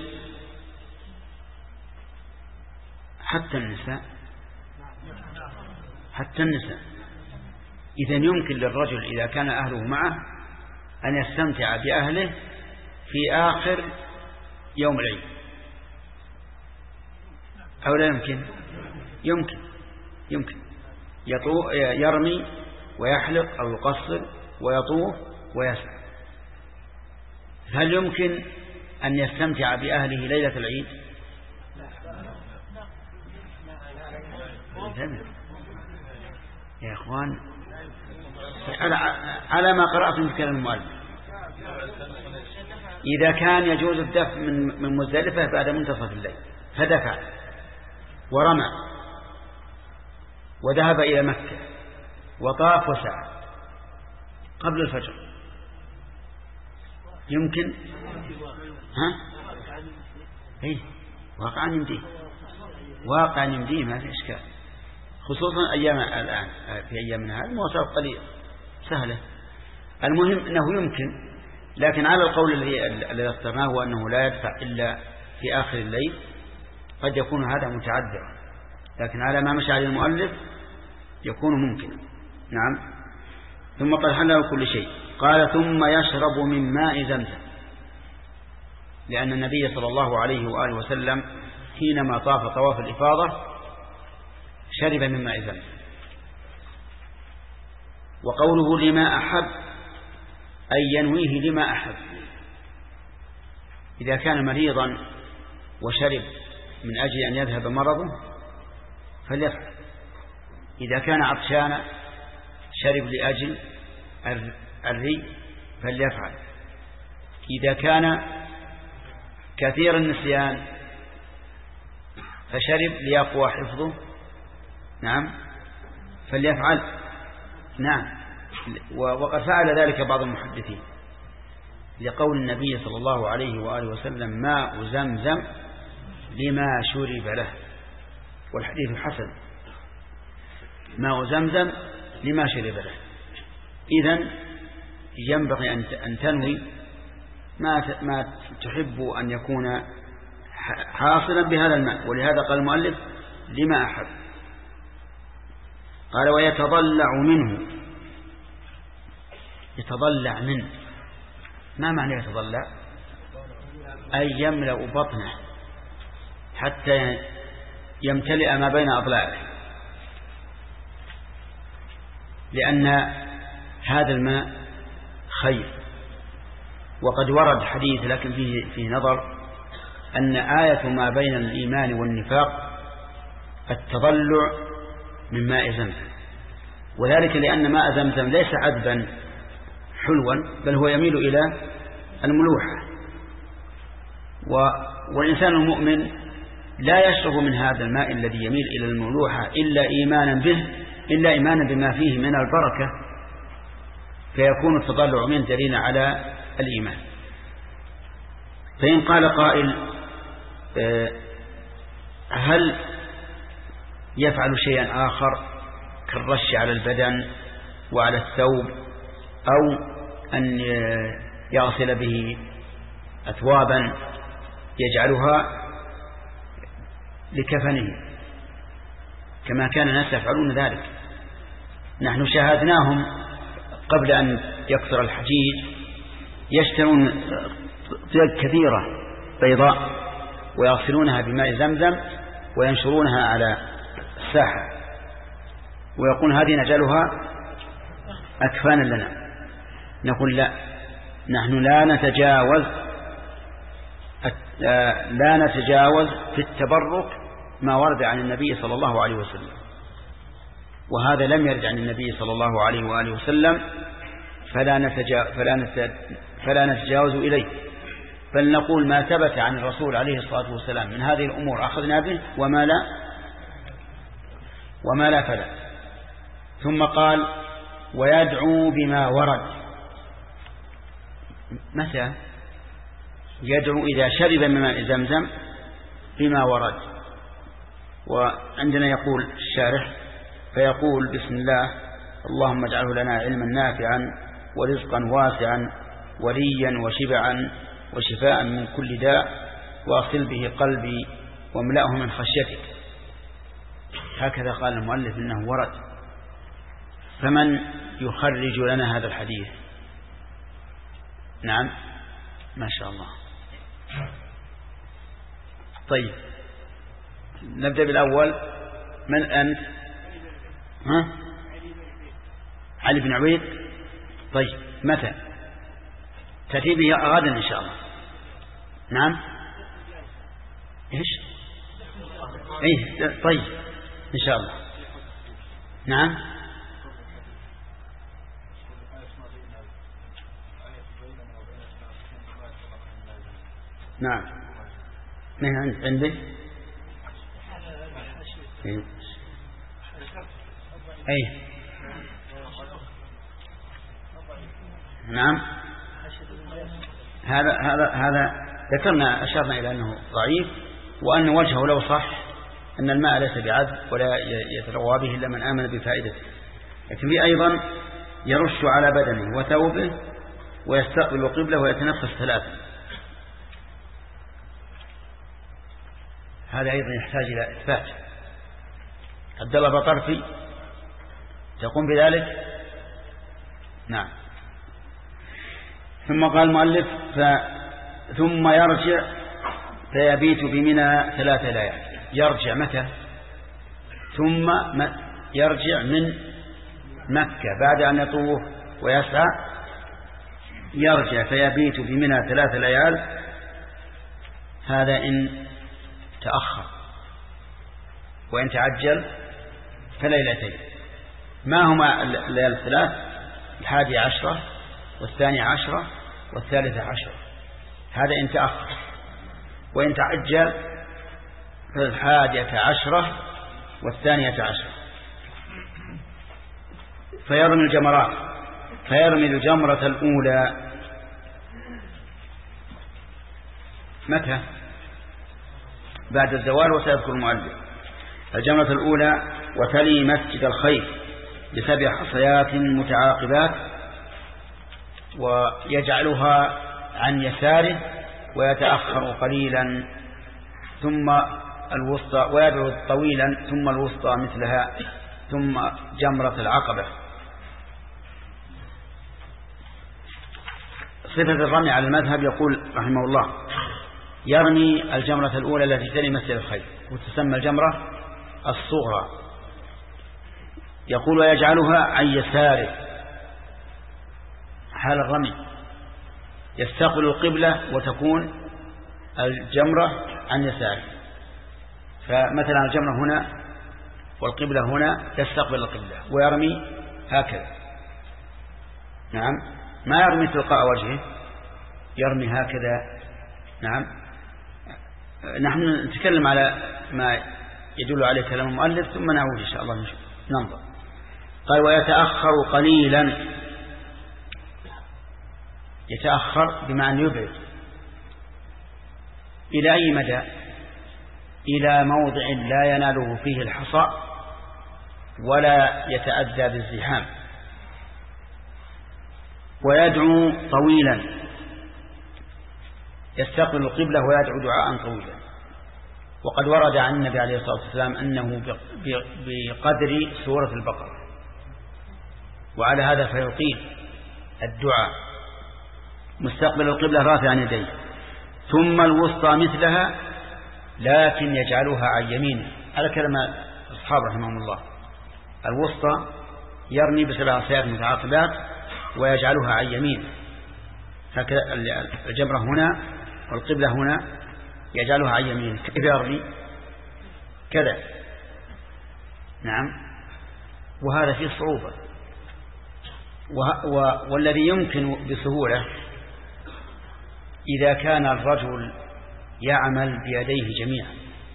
[SPEAKER 2] حتى النساء، حتى النساء. إذن يمكن للرجل إذا كان أهله معه أن يستمتع بأهله في آخر يوم العيد، أو لا يمكن؟ يمكن يمكن يرمي ويحلق أو يقصر ويطوف ويسعى. هل يمكن أن يستمتع بأهله ليلة العيد؟ يا إخوان على ما قرأتم في كلام المؤلف، إذا كان يجوز الدفع من مزدلفة بعد منتصف الليل فدفع ورمى وذهب إلى مكة وطاف وسعى قبل الفجر، يمكن؟ ها؟ إيه واقعا يمديه، واقعا يمديه ما في إشكال، خصوصا أيام الآن في أيامنا هذه المواصفات قليل سهلة. المهم أنه يمكن، لكن على القول الذي الذي اخترناه هو أنه لا يدفع إلا في آخر الليل، قد يكون هذا متعذرا، لكن على ما مشى عليه المؤلف يكون ممكنا. نعم. ثم قد حل له كل شيء. قال ثم يشرب من ماء زمزم، لأن النبي صلى الله عليه وآله وسلم حينما طاف طواف الإفاضة شرب من ماء زمزم. وقوله لما أحب أي ينويه لما أحب. إذا كان مريضا وشرب من أجل أن يذهب مرضه فليفعل. إذا كان عطشانا شرب لأجل الري فليفعل. إذا كان كثير النسيان فشرب ليقوى حفظه نعم فليفعل. نعم. وقد فعل ذلك بعض المحدثين لقول النبي صلى الله عليه وآله وسلم ماء زمزم لما شرب له، والحديث حسن. ماء زمزم لما شرب له. إذن ينبغي أن تنوي ما ما تحب أن يكون حاصلا بهذا الماء، ولهذا قال المؤلف لما أحب. قال ويتضلع منه. يتضلع منه ما معنى يتضلع؟ أي يملأ بطنه حتى يمتلئ ما بين أضلاعه، لأن هذا الماء خير. وقد ورد حديث لكن فيه, فيه نظر أن آية ما بين الإيمان والنفاق التضلع من ماء زمزم، وذلك لأن ماء زمزم ليس عذبا حلوا بل هو يميل إلى الملوحة، والإنسان المؤمن لا يشرب من هذا الماء الذي يميل إلى الملوحة إلا إيمانا به إلا إيمانا بما فيه من البركة، فيكون التضلع منه دليلا على الإيمان. فإن قال قائل هل يفعل شيئا آخر كالرش على البدن وعلى الثوب أو أن يغسل به أثوابا يجعلها لكفنه كما كان الناس يفعلون ذلك؟ نحن شاهدناهم قبل أن يكثر الحجيج يشترون ثياب كثيرة بيضاء ويغسلونها بماء زمزم وينشرونها على الساحة ويقول هذه نجعلها أكفانا لنا. نقول لا، نحن لا نتجاوز لا نتجاوز في التبرك ما ورد عن النبي صلى الله عليه وسلم، وهذا لم يرد عن النبي صلى الله عليه وآله وسلم، فلا نتجاوز, فلا فلا نتجاوز إليه، بل نقول ما ثبت عن الرسول عليه الصلاة والسلام من هذه الأمور أخذنا به وما لا وما لا فلا. ثم قال ويدعو بما ورد. متى يدعو؟ إذا شرب من ماء زمزم بما ورد. وعندنا يقول الشارح فيقول بسم الله اللهم اجعله لنا علما نافعا ورزقا واسعا وريا وشبعا وشفاء من كل داء واغسل به قلبي واملأه من خشيتك. هكذا قال المؤلف إنه ورد. فمن يخرج لنا هذا الحديث؟ نعم ما شاء الله. طيب نبدأ بالأول. من أنت؟ ها؟ علي بن عبيد. طيب متى تأتي به؟ غدا إن شاء الله. نعم إيش؟ إيه طيب إن شاء الله. نعم نعم من عندك؟ إيه. أي نعم هذا هذا هذا ذكرنا أشرنا إلى أنه ضعيف، وأن وجهه لو صح أن الماء ليس بعذب ولا يتروى به إلا من آمن بفائدته. لكن في أيضا يرش على بدنه وثوبه ويستقبل قبله ويتنفس ثلاثا. هذا أيضا يحتاج إلى إثبات. عبد الله بطرفي تقوم بذلك؟ نعم. ثم قال المؤلف ف... ثم يرجع فيبيت بمنى ثلاثة ليال. يرجع متى؟ ثم م... يرجع من مكة بعد أن يطوف ويسعى يرجع فيبيت بمنى ثلاث ليال، هذا إن تأخر، وإن تعجل فليلتين. ما هما الليالي الثلاث؟ الحادي عشرة والثاني عشرة والثالثة عشرة، هذا إن تأخر. وإن تعجل فالحادية عشرة والثانية عشرة. فيرمي الجمرات، فيرمي الجمرة الأولى متى؟ بعد الزوال. وسيذكر المؤلف الجمرة الأولى: وتلي مسجد الخيف بسبع حصيات متعاقبات، ويجعلها عن يساره ويتأخر قليلا ثم الوسطى، ويبعد طويلا ثم الوسطى مثلها، ثم جمرة العقبة. صفة الرمي على المذهب يقول رحمه الله: يرمي الجمرة الأولى التي تلي مسجد الخيف، وتسمى الجمرة الصغرى. يقول: ويجعلها عن يساره حال الرمي، يستقبل القبلة وتكون الجمرة عن يساره. فمثلا الجمرة هنا والقبلة هنا، يستقبل القبلة ويرمي هكذا. نعم، ما يرمي تلقاء وجهه، يرمي هكذا. نعم، نحن نتكلم على ما يدل عليه كلام المؤلف ثم نعود إن شاء الله ننظر. قال: ويتأخر قليلا. يتأخر بمعنى يبعد. إلى أي مدى؟ إلى موضع لا يناله فيه الحصى ولا يتأذى بالزحام. ويدعو طويلا، يستقبل القبلة ويدعو دعاء طويلا. وقد ورد عن النبي عليه الصلاة والسلام أنه بقدر سورة البقرة، وعلى هذا فيطيل الدعاء مستقبل القبلة رافعا يديه. ثم الوسطى مثلها، لكن يجعلها عن يمينه. على كلام أصحاب رحمهم الله، الوسطى يرمي بسبع حصيات متعاقبات ويجعلها عن يمينه، هكذا الجمرة هنا والقبلة هنا، يجعلها عن يمينه. كيف يرمي؟ كذا. نعم، وهذا فيه صعوبة. والذي يمكن بسهولة إذا كان الرجل يعمل بيديه جميعا،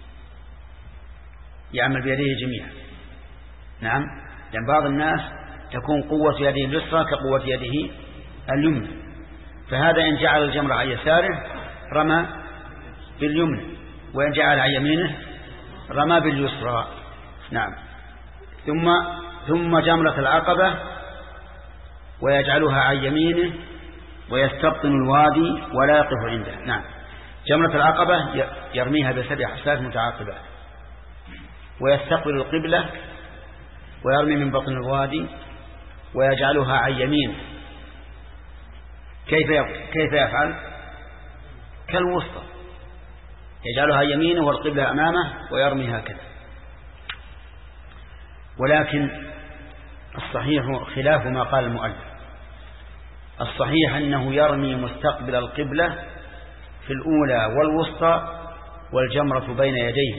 [SPEAKER 2] يعمل بيديه جميعا. نعم، لأن بعض الناس تكون قوة يده اليسرى كقوة يده اليمنى، فهذا إن جعل الجمرة عن يساره رمى باليمنى، وإن جعل عن يمينه رمى باليسرى. نعم، ثم ثم جمرة العقبة ويجعلها عن يمينه ويستبطن الوادي ولا يقف عنده. نعم، جمرة العقبة يرميها بسبع حصيات متعاقبات ويستقبل القبلة ويرمي من بطن الوادي ويجعلها عن يمينه. كيف كيف يفعل؟ كالوسطى، يجعلها عن يمينه والقبلة أمامه ويرمي هكذا. ولكن الصحيح خلاف ما قال المؤلف. الصحيح أنه يرمي مستقبل القبلة في الأولى والوسطى والجمرة بين يديه.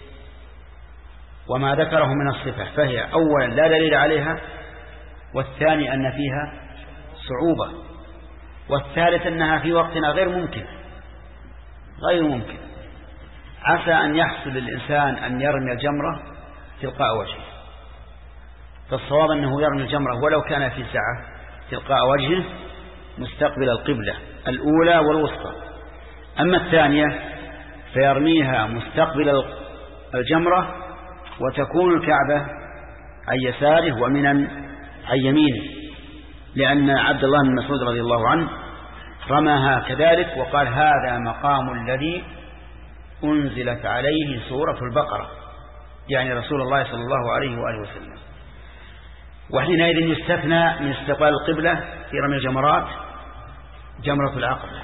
[SPEAKER 2] وما ذكره من الصفة فهي: أولا لا دليل عليها، والثاني أن فيها صعوبة، والثالث أنها في وقتنا غير ممكن غير ممكن عسى أن يحصل للإنسان أن يرمي الجمرة تلقاء وجهه. فالصواب أنه يرمي الجمرة ولو كان في ساعة تلقاء وجهه مستقبل القبلة الأولى والوسطى. أما الثانية فيرميها مستقبل الجمرة وتكون الكعبة عن يساره ومنى عن يمينه، لأن عبد الله بن مسعود رضي الله عنه رماها كذلك وقال: هذا مقام الذي أنزلت عليه سورة البقرة، يعني رسول الله صلى الله عليه وآله وسلم. وحينئذ يستثنى من استقبال القبلة في رمي الجمرات جمرة العقبة،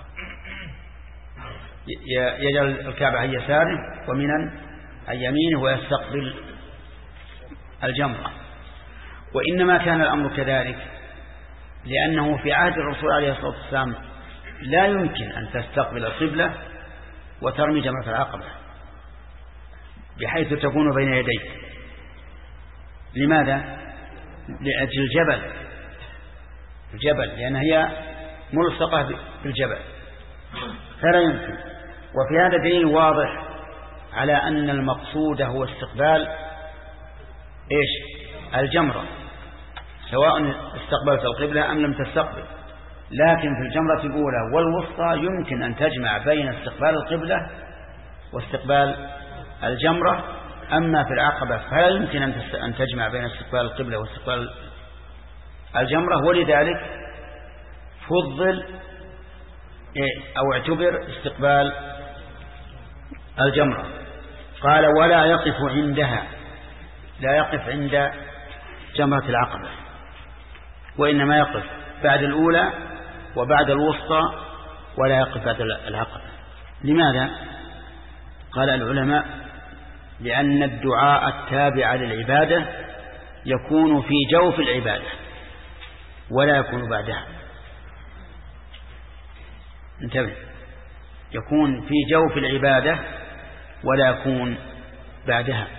[SPEAKER 2] يجعل الكعبة عن يساره ومنى عن يمينه ويستقبل الجمرة. وإنما كان الأمر كذلك لأنه في عهد الرسول عليه الصلاة والسلام لا يمكن أن تستقبل القبلة وترمي جمرة العقبة بحيث تكون بين يديك. لماذا؟ لأجل الجبل الجبل لأن هي ملصقة بالجبل فلا يمكن. وفي هذا دليل واضح على أن المقصود هو استقبال إيش؟ الجمرة، سواء استقبلت القبلة أم لم تستقبل. لكن في الجمرة الأولى والوسطى يمكن أن تجمع بين استقبال القبلة واستقبال الجمرة. أما في العقبة فلا يمكن أن تجمع بين استقبال القبلة واستقبال الجمرة، ولذلك فضل أو اعتبر استقبال الجمرة. قال ولا يقف عندها، لا يقف عند جمرة العقبة، وإنما يقف بعد الأولى وبعد الوسطى ولا يقف بعد العقبة. لماذا؟ قال العلماء لأن الدعاء التابع للعبادة يكون في جوف العبادة ولا يكون بعدها. انتبه، يكون في جوف العبادة ولا يكون بعدها.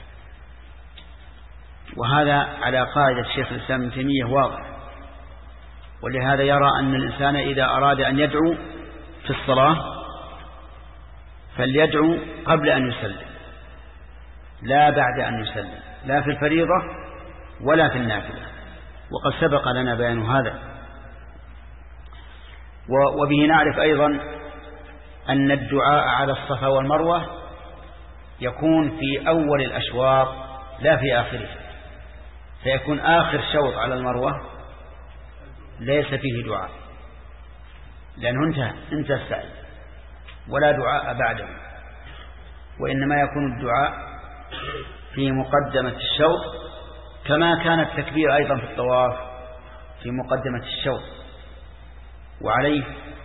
[SPEAKER 2] وهذا على قاعدة الشيخ الإسلام ابن تيمية واضح. ولهذا يرى أن الإنسان إذا أراد أن يدعو في الصلاة فليدعو قبل أن يسلم لا بعد أن يسلم، لا في الفريضة ولا في النافلة، وقد سبق لنا بيان هذا. وبه نعرف أيضا أن الدعاء على الصفا والمروة يكون في أول الأشواط لا في آخره، فيكون آخر شوط على المروة ليس فيه دعاء لأنه انتهى انتهى السعي ولا دعاء بعده، وإنما يكون الدعاء في مقدمة الشوط، كما كان التكبير أيضا في الطواف في مقدمة الشوط. وعليه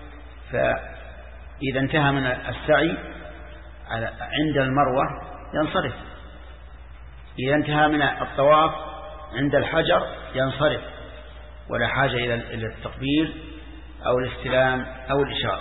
[SPEAKER 2] فإذا انتهى من السعي عند المروة ينصرف، إذا انتهى من الطواف عند الحجر ينصرف، ولا حاجة إلى التقبيل أو الاستلام أو الإشارة.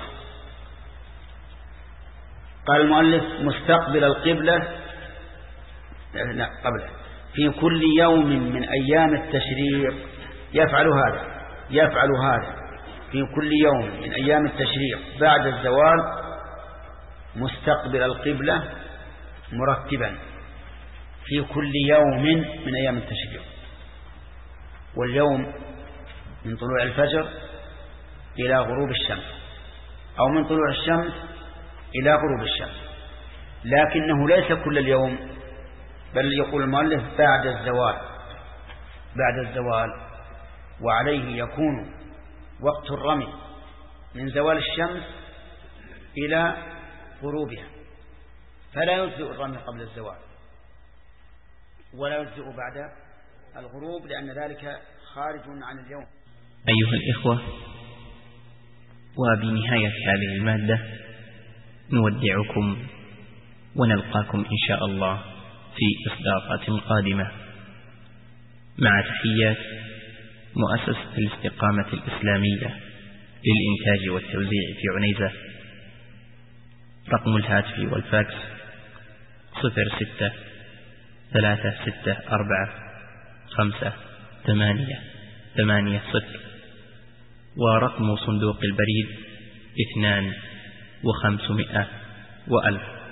[SPEAKER 2] قال المؤلف مستقبل القبلة لا قبله في كل يوم من أيام التشريق يفعل هذا يفعل هذا في كل يوم من أيام التشريق بعد الزوال مستقبل القبلة مرتبا في كل يوم من أيام التشريق. واليوم من طلوع الفجر إلى غروب الشمس، أو من طلوع الشمس إلى غروب الشمس، لكنه ليس كل اليوم، بل يقول المؤلف بعد الزوال بعد الزوال وعليه يكون وقت الرمي من زوال الشمس إلى غروبها، فلا يجزئ الرمي قبل الزوال ولا يجزئ بعد الغروب، لأن ذلك خارج عن اليوم.
[SPEAKER 1] أيها الإخوة، وبنهاية هذه المادة نودعكم ونلقاكم إن شاء الله في إصدارات قادمة، مع تحيات مؤسسة الاستقامة الإسلامية للإنتاج والتوزيع في عنيزة. رقم الهاتف والفاكس صفر ستة ثلاثة ستة أربعة خمسة ثمانية ثمانية صفر، ورقم صندوق البريد اثنان وخمسمائة وألف.